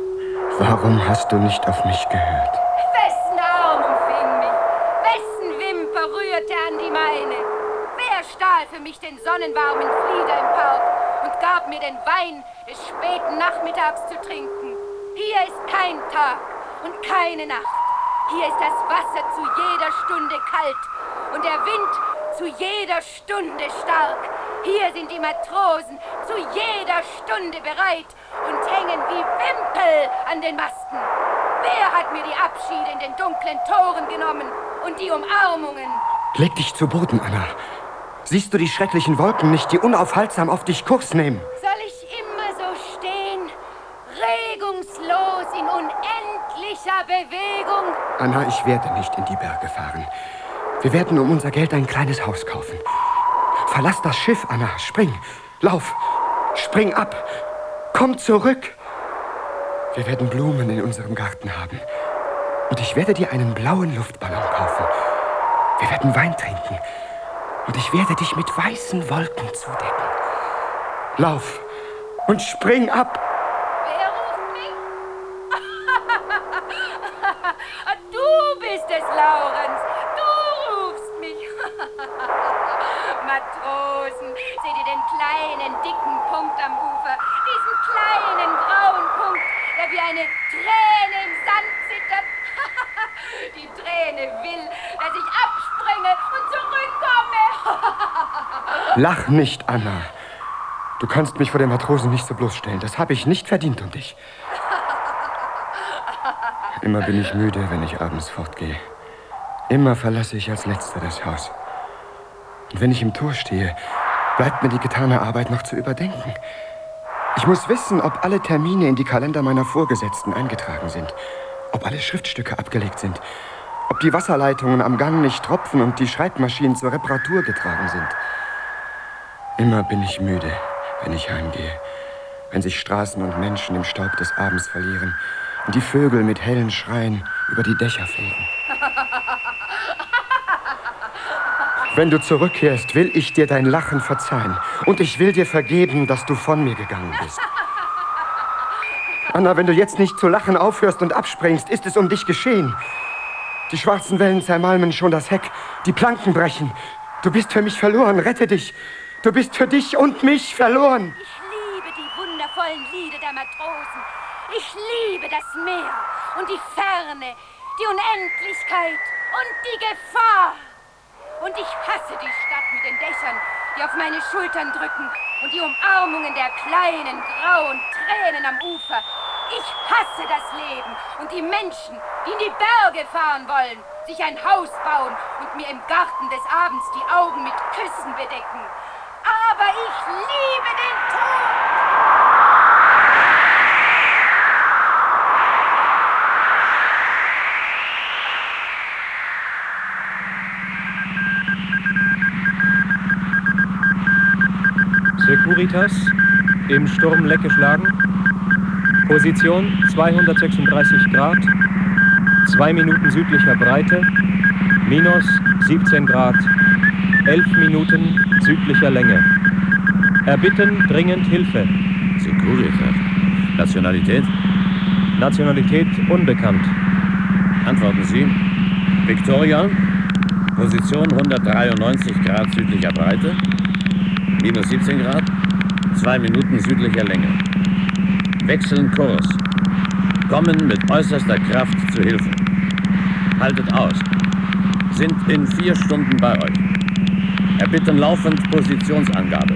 warum hast du nicht auf mich gehört? Wessen Arm umfing mich? Wessen Wimper rührte an die meine? Wer stahl für mich den sonnenwarmen Flieder im Park und gab mir den Wein des späten Nachmittags zu trinken? Hier ist kein Tag und keine Nacht. Hier ist das Wasser zu jeder Stunde kalt und der Wind zu jeder Stunde stark. Hier sind die Matrosen zu jeder Stunde bereit und hängen wie Wimpel an den Masten. Wer hat mir die Abschiede in den dunklen Toren genommen und die Umarmungen? Leg dich zu Boden, Anna. Siehst du die schrecklichen Wolken nicht, die unaufhaltsam auf dich Kurs nehmen? Soll ich immer so stehen, regungslos in unendlicher Bewegung? Anna, ich werde nicht in die Berge fahren. Wir werden um unser Geld ein kleines Haus kaufen. Verlass das Schiff, Anna. Spring. Lauf. Spring ab. Komm zurück. Wir werden Blumen in unserem Garten haben. Und ich werde dir einen blauen Luftballon kaufen. Wir werden Wein trinken. Und ich werde dich mit weißen Wolken zudecken. Lauf und spring ab. Wer ruft mich? Du bist es, Laurenz. Du rufst mich. Matrosen, seht ihr den kleinen, dicken Punkt am Ufer? Diesen kleinen, grauen Punkt, der wie eine Träne im Sand zittert. Die Träne will, dass ich abspringe und zurückkomme. Lach nicht, Anna. Du kannst mich vor den Matrosen nicht so bloßstellen. Das habe ich nicht verdient um dich. Immer bin ich müde, wenn ich abends fortgehe. Immer verlasse ich als Letzter das Haus. Und wenn ich im Tor stehe, bleibt mir die getane Arbeit noch zu überdenken. Ich muss wissen, ob alle Termine in die Kalender meiner Vorgesetzten eingetragen sind, ob alle Schriftstücke abgelegt sind, ob die Wasserleitungen am Gang nicht tropfen und die Schreibmaschinen zur Reparatur getragen sind. Immer bin ich müde, wenn ich heimgehe, wenn sich Straßen und Menschen im Staub des Abends verlieren und die Vögel mit hellen Schreien über die Dächer fegen. Wenn du zurückkehrst, will ich dir dein Lachen verzeihen. Und ich will dir vergeben, dass du von mir gegangen bist. Anna, wenn du jetzt nicht zu lachen aufhörst und abspringst, ist es um dich geschehen. Die schwarzen Wellen zermalmen schon das Heck. Die Planken brechen. Du bist für mich verloren. Rette dich. Du bist für dich und mich verloren. Ich liebe die wundervollen Lieder der Matrosen. Ich liebe das Meer und die Ferne, die Unendlichkeit und die Gefahr. Und ich hasse die Stadt mit den Dächern, die auf meine Schultern drücken und die Umarmungen der kleinen, grauen Tränen am Ufer. Ich hasse das Leben und die Menschen, die in die Berge fahren wollen, sich ein Haus bauen und mir im Garten des Abends die Augen mit Küssen bedecken. Aber ich liebe den Tod! Securitas, im Sturm Leck geschlagen. Position 236 Grad, 2 Minuten südlicher Breite, minus 17 Grad, 11 Minuten südlicher Länge. Erbitten dringend Hilfe. Securitas. Nationalität? Nationalität unbekannt. Antworten Sie. Victoria, Position 193 Grad südlicher Breite, minus 17 Grad, 2 Minuten südlicher Länge. Wechseln Kurs. Kommen mit äußerster Kraft zu Hilfe. Haltet aus. Sind in 4 Stunden bei euch. Erbitten laufend Positionsangabe.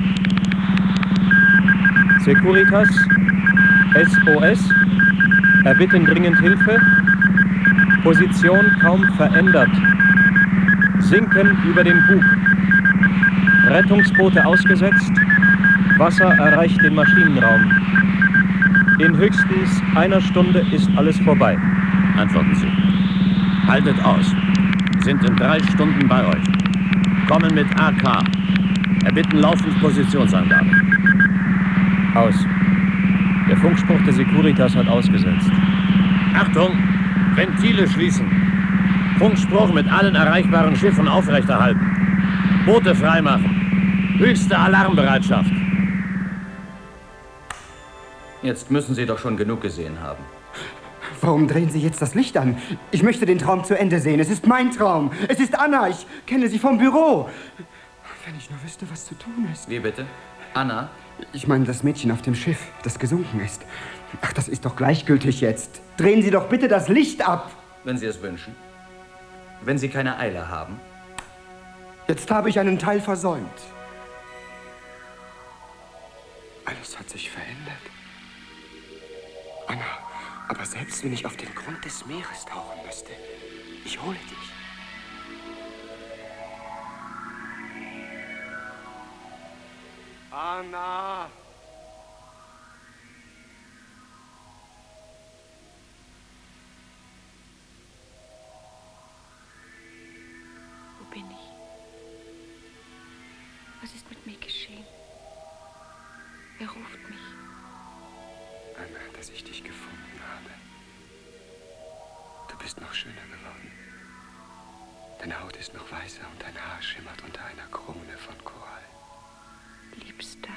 Securitas, SOS, erbitten dringend Hilfe. Position kaum verändert. Sinken über dem Bug. Rettungsboote ausgesetzt. Wasser erreicht den Maschinenraum. In höchstens 1 Stunde ist alles vorbei. Antworten Sie. Haltet aus. Sind in 3 Stunden bei euch. Kommen mit AK. Erbitten laufend Positionsangabe. Aus. Der Funkspruch der Securitas hat ausgesetzt. Achtung! Ventile schließen. Funkspruch mit allen erreichbaren Schiffen aufrechterhalten. Boote freimachen. Höchste Alarmbereitschaft. Jetzt müssen Sie doch schon genug gesehen haben. Warum drehen Sie jetzt das Licht an? Ich möchte den Traum zu Ende sehen. Es ist mein Traum. Es ist Anna. Ich kenne sie vom Büro. Wenn ich nur wüsste, was zu tun ist. Wie bitte? Anna? Ich meine das Mädchen auf dem Schiff, das gesunken ist. Ach, das ist doch gleichgültig jetzt. Drehen Sie doch bitte das Licht ab. Wenn Sie es wünschen. Wenn Sie keine Eile haben. Jetzt habe ich einen Teil versäumt. Alles hat sich verändert. Anna, aber selbst wenn ich auf den Grund des Meeres tauchen müsste, ich hole dich. Anna! Wo bin ich? Was ist mit mir geschehen? Wer ruft mich? Anna, dass ich dich gefunden habe. Du bist noch schöner geworden. Deine Haut ist noch weißer und dein Haar schimmert unter einer Krone von Korall. Liebster.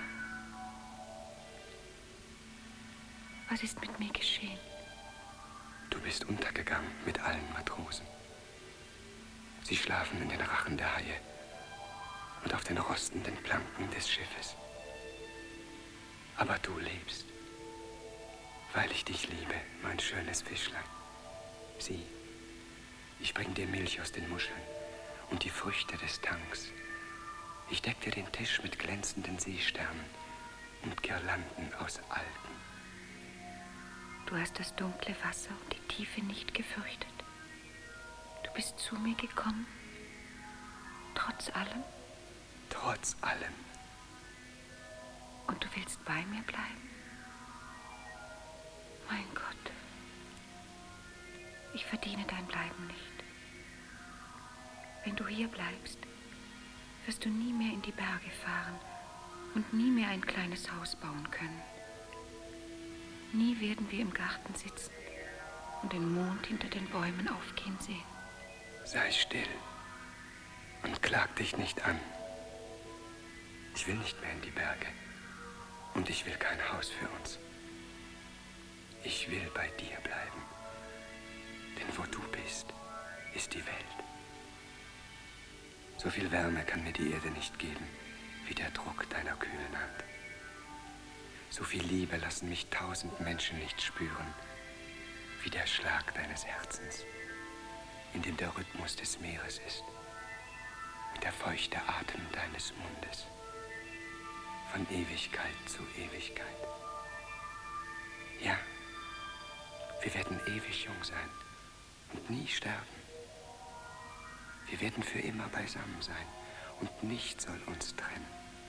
Was ist mit mir geschehen? Du bist untergegangen mit allen Matrosen. Sie schlafen in den Rachen der Haie und auf den rostenden Planken des Schiffes. Aber du lebst, weil ich dich liebe, mein schönes Fischlein. Sieh, ich bring dir Milch aus den Muscheln und die Früchte des Tanks. Ich deck dir den Tisch mit glänzenden Seesternen und Girlanden aus Algen. Du hast das dunkle Wasser und die Tiefe nicht gefürchtet. Du bist zu mir gekommen, trotz allem. Trotz allem. Und du willst bei mir bleiben? Mein Gott, ich verdiene dein Bleiben nicht. Wenn du hier bleibst, wirst du nie mehr in die Berge fahren und nie mehr ein kleines Haus bauen können. Nie werden wir im Garten sitzen und den Mond hinter den Bäumen aufgehen sehen. Sei still und klag dich nicht an. Ich will nicht mehr in die Berge und ich will kein Haus für uns. Ich will bei dir bleiben, denn wo du bist, ist die Welt. So viel Wärme kann mir die Erde nicht geben, wie der Druck deiner kühlen Hand. So viel Liebe lassen mich 1000 Menschen nicht spüren, wie der Schlag deines Herzens, in dem der Rhythmus des Meeres ist und der feuchte Atem deines Mundes. Von Ewigkeit zu Ewigkeit. Ja, wir werden ewig jung sein und nie sterben. Wir werden für immer beisammen sein und nichts soll uns trennen.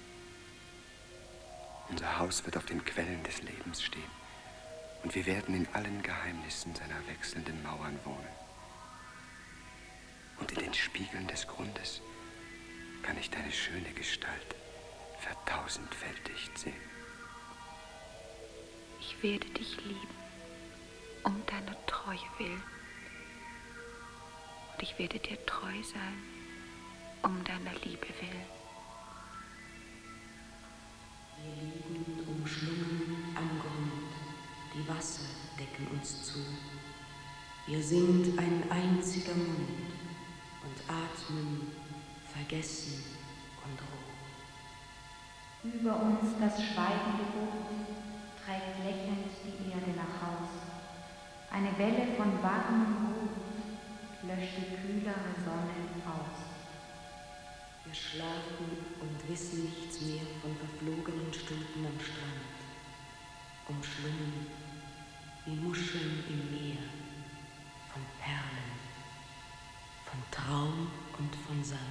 Unser Haus wird auf den Quellen des Lebens stehen und wir werden in allen Geheimnissen seiner wechselnden Mauern wohnen. Und in den Spiegeln des Grundes kann ich deine schöne Gestalt vertausendfältigt sehen. Ich werde dich lieben, um deiner Treue willen. Und ich werde dir treu sein, um deiner Liebe willen. Wir liegen umschlungen am Grund, die Wasser decken uns zu. Wir sind ein einziger Mund und atmen vergessen und roh. Über uns das schweigende Boot trägt lächelnd die Erde nach Haus. Eine Welle von warmem Rot löscht die kühlere Sonne aus. Wir schlafen und wissen nichts mehr von verflogenen Stunden am Strand, umschlungen wie Muscheln im Meer, von Perlen, von Traum und von Sand.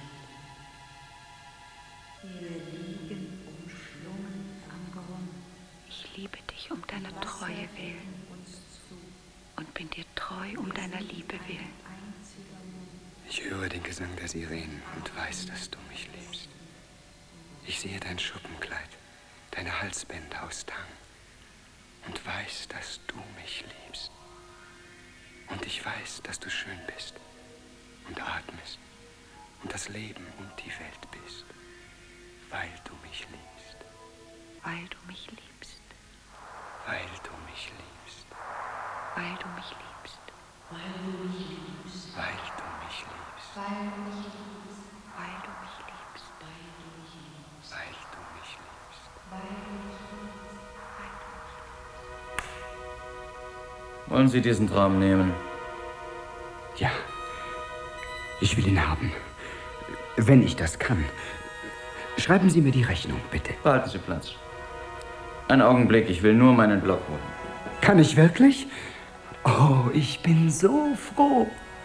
Wir liegen umschlungen am Grund. Ich liebe dich um deiner Treue willen und bin dir treu um deiner Liebe willen. Ich höre den Gesang der Sirenen und weiß, dass du mich liebst. Ich sehe dein Schuppenkleid, deine Halsbänder aus Tang und weiß, dass du mich liebst. Und ich weiß, dass du schön bist und atmest und das Leben und die Welt bist, weil du mich liebst. Weil du mich liebst. Weil du mich liebst. Weil du mich liebst. Weil du mich liebst. Weil du mich liebst. Weil du mich liebst. Weil du mich liebst. Weil du mich liebst. Weil du mich liebst. Wollen Sie diesen Traum nehmen? Ja, ich will ihn haben. Wenn ich das kann. Schreiben Sie mir die Rechnung, bitte. Behalten Sie Platz. Einen Augenblick, ich will nur meinen Block holen. Kann ich wirklich? Oh, ich bin so froh.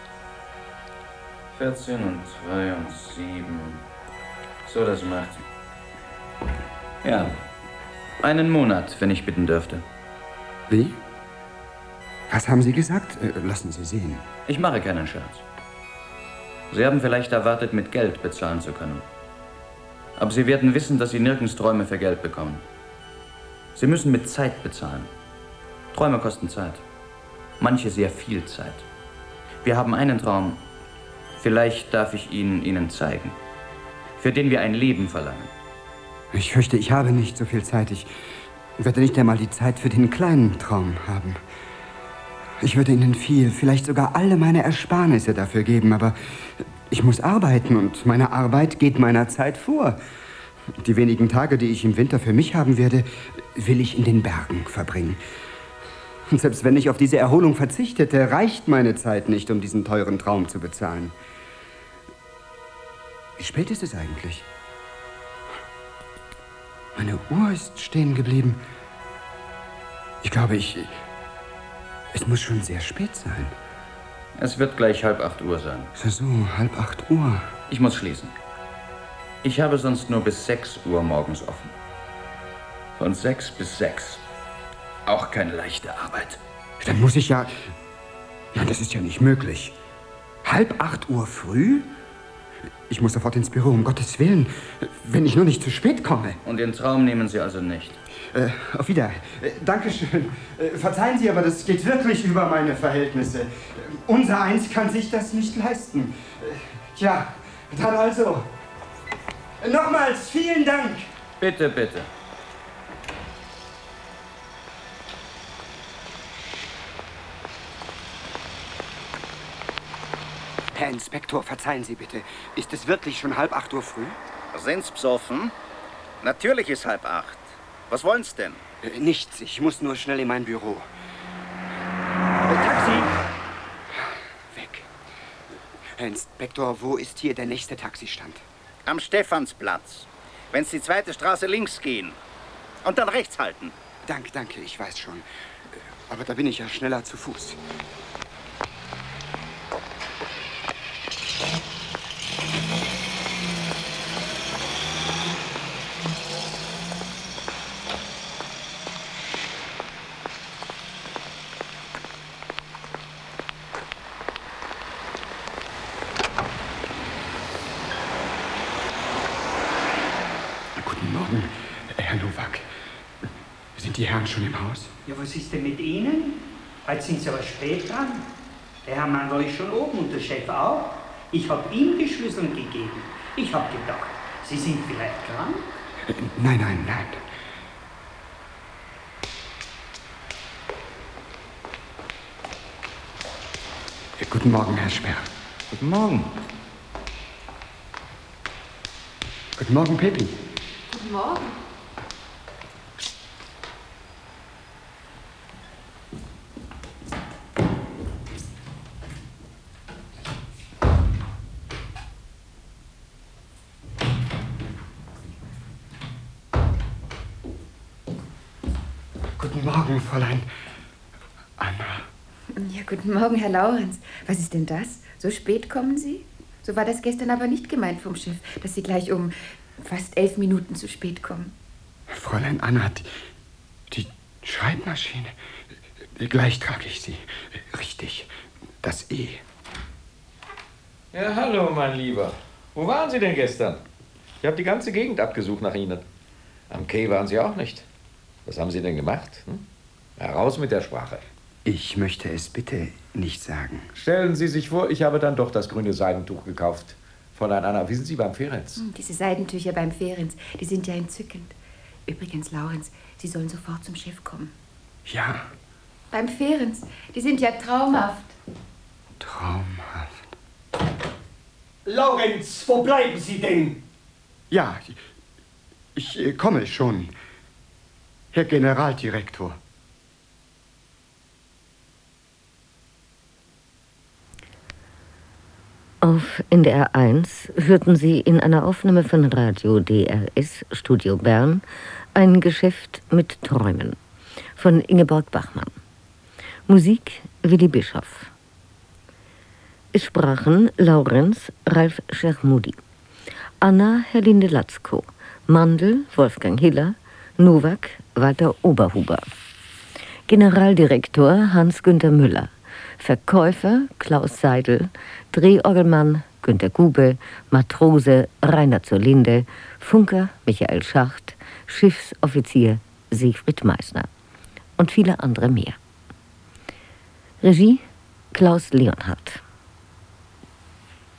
14 und 2 und 7. So, das macht... Ja, einen Monat, wenn ich bitten dürfte. Wie? Was haben Sie gesagt? Lassen Sie sehen. Ich mache keinen Scherz. Sie haben vielleicht erwartet, mit Geld bezahlen zu können. Aber Sie werden wissen, dass Sie nirgends Träume für Geld bekommen. Sie müssen mit Zeit bezahlen. Träume kosten Zeit. Manche sehr viel Zeit. Wir haben einen Traum, vielleicht darf ich ihn Ihnen zeigen, für den wir ein Leben verlangen. Ich fürchte, ich habe nicht so viel Zeit. Ich werde nicht einmal die Zeit für den kleinen Traum haben. Ich würde Ihnen viel, vielleicht sogar alle meine Ersparnisse dafür geben, aber ich muss arbeiten und meine Arbeit geht meiner Zeit vor. Die wenigen Tage, die ich im Winter für mich haben werde, will ich in den Bergen verbringen. Und selbst wenn ich auf diese Erholung verzichtete, reicht meine Zeit nicht, um diesen teuren Traum zu bezahlen. Wie spät ist es eigentlich? Meine Uhr ist stehen geblieben. Ich glaube, es muss schon sehr spät sein. Es wird gleich 7:30 Uhr sein. So, 7:30 Uhr. Ich muss schließen. Ich habe sonst nur bis 6 Uhr morgens offen. Von 6 bis 6. Auch keine leichte Arbeit. Dann muss ich ja... Nein, das ist ja nicht möglich. 7:30 Uhr früh? Ich muss sofort ins Büro, um Gottes Willen. Wenn ich nur nicht zu spät komme. Und den Traum nehmen Sie also nicht? Auf Wiedersehen. Dankeschön. Verzeihen Sie, aber das geht wirklich über meine Verhältnisse. Unser Eins kann sich das nicht leisten. Tja, dann also. Nochmals vielen Dank. Bitte, bitte. Herr Inspektor, verzeihen Sie bitte. Ist es wirklich schon 7:30 Uhr früh? Sind's besoffen? Natürlich ist 7:30. Was wollen's denn? Nichts. Ich muss nur schnell in mein Büro. Taxi! Weg. Herr Inspektor, wo ist hier der nächste Taxistand? Am Stephansplatz. Wenn Sie die zweite Straße links gehen und dann rechts halten. Danke, ich weiß schon. Aber da bin ich ja schneller zu Fuß. Guten Morgen, Herr Nowak. Sind die Herren schon im Haus? Ja, was ist denn mit Ihnen? Heute sind Sie aber spät dran. Der Herr Mann war ich schon oben und der Chef auch. Ich habe ihm die Schlüssel gegeben. Ich habe gedacht, Sie sind vielleicht krank? Nein. Guten Morgen, Herr Sperr. Guten Morgen. Guten Morgen, Pepi. Guten Morgen. Guten Morgen, Fräulein Anna. Ja, guten Morgen, Herr Laurenz. Was ist denn das? So spät kommen Sie? So war das gestern aber nicht gemeint vom Chef, dass Sie gleich um fast 11 Minuten zu spät kommen. Fräulein Anna, die Schreibmaschine. Gleich trage ich sie. Richtig. Das E. Ja, hallo, mein Lieber. Wo waren Sie denn gestern? Ich habe die ganze Gegend abgesucht nach Ihnen. Am Quai waren Sie auch nicht. Was haben Sie denn gemacht? Heraus mit der Sprache. Ich möchte es bitte nicht sagen. Stellen Sie sich vor, ich habe dann doch das grüne Seidentuch gekauft. Fräulein Anna, wie sind Sie beim Ferenz? Diese Seidentücher beim Ferenz, die sind ja entzückend. Übrigens, Laurenz, Sie sollen sofort zum Chef kommen. Ja. Beim Ferenz, die sind ja traumhaft. Traumhaft. Laurenz, wo bleiben Sie denn? Ja, ich komme schon. Herr Generaldirektor. Auf NDR 1 hörten Sie in einer Aufnahme von Radio DRS Studio Bern ein Geschäft mit Träumen von Ingeborg Bachmann. Musik Willi Bischoff. Es sprachen Laurenz Ralf Schermudi, Anna Herlinde Latzko, Mandl Wolfgang Hiller, Nowak Walter Oberhuber, Generaldirektor Hans-Günther Müller, Verkäufer Klaus Seidel, Drehorgelmann Günter Gube, Matrose Rainer zur Linde, Funker Michael Schacht, Schiffsoffizier Siegfried Meissner und viele andere mehr. Regie Klaus Leonhardt.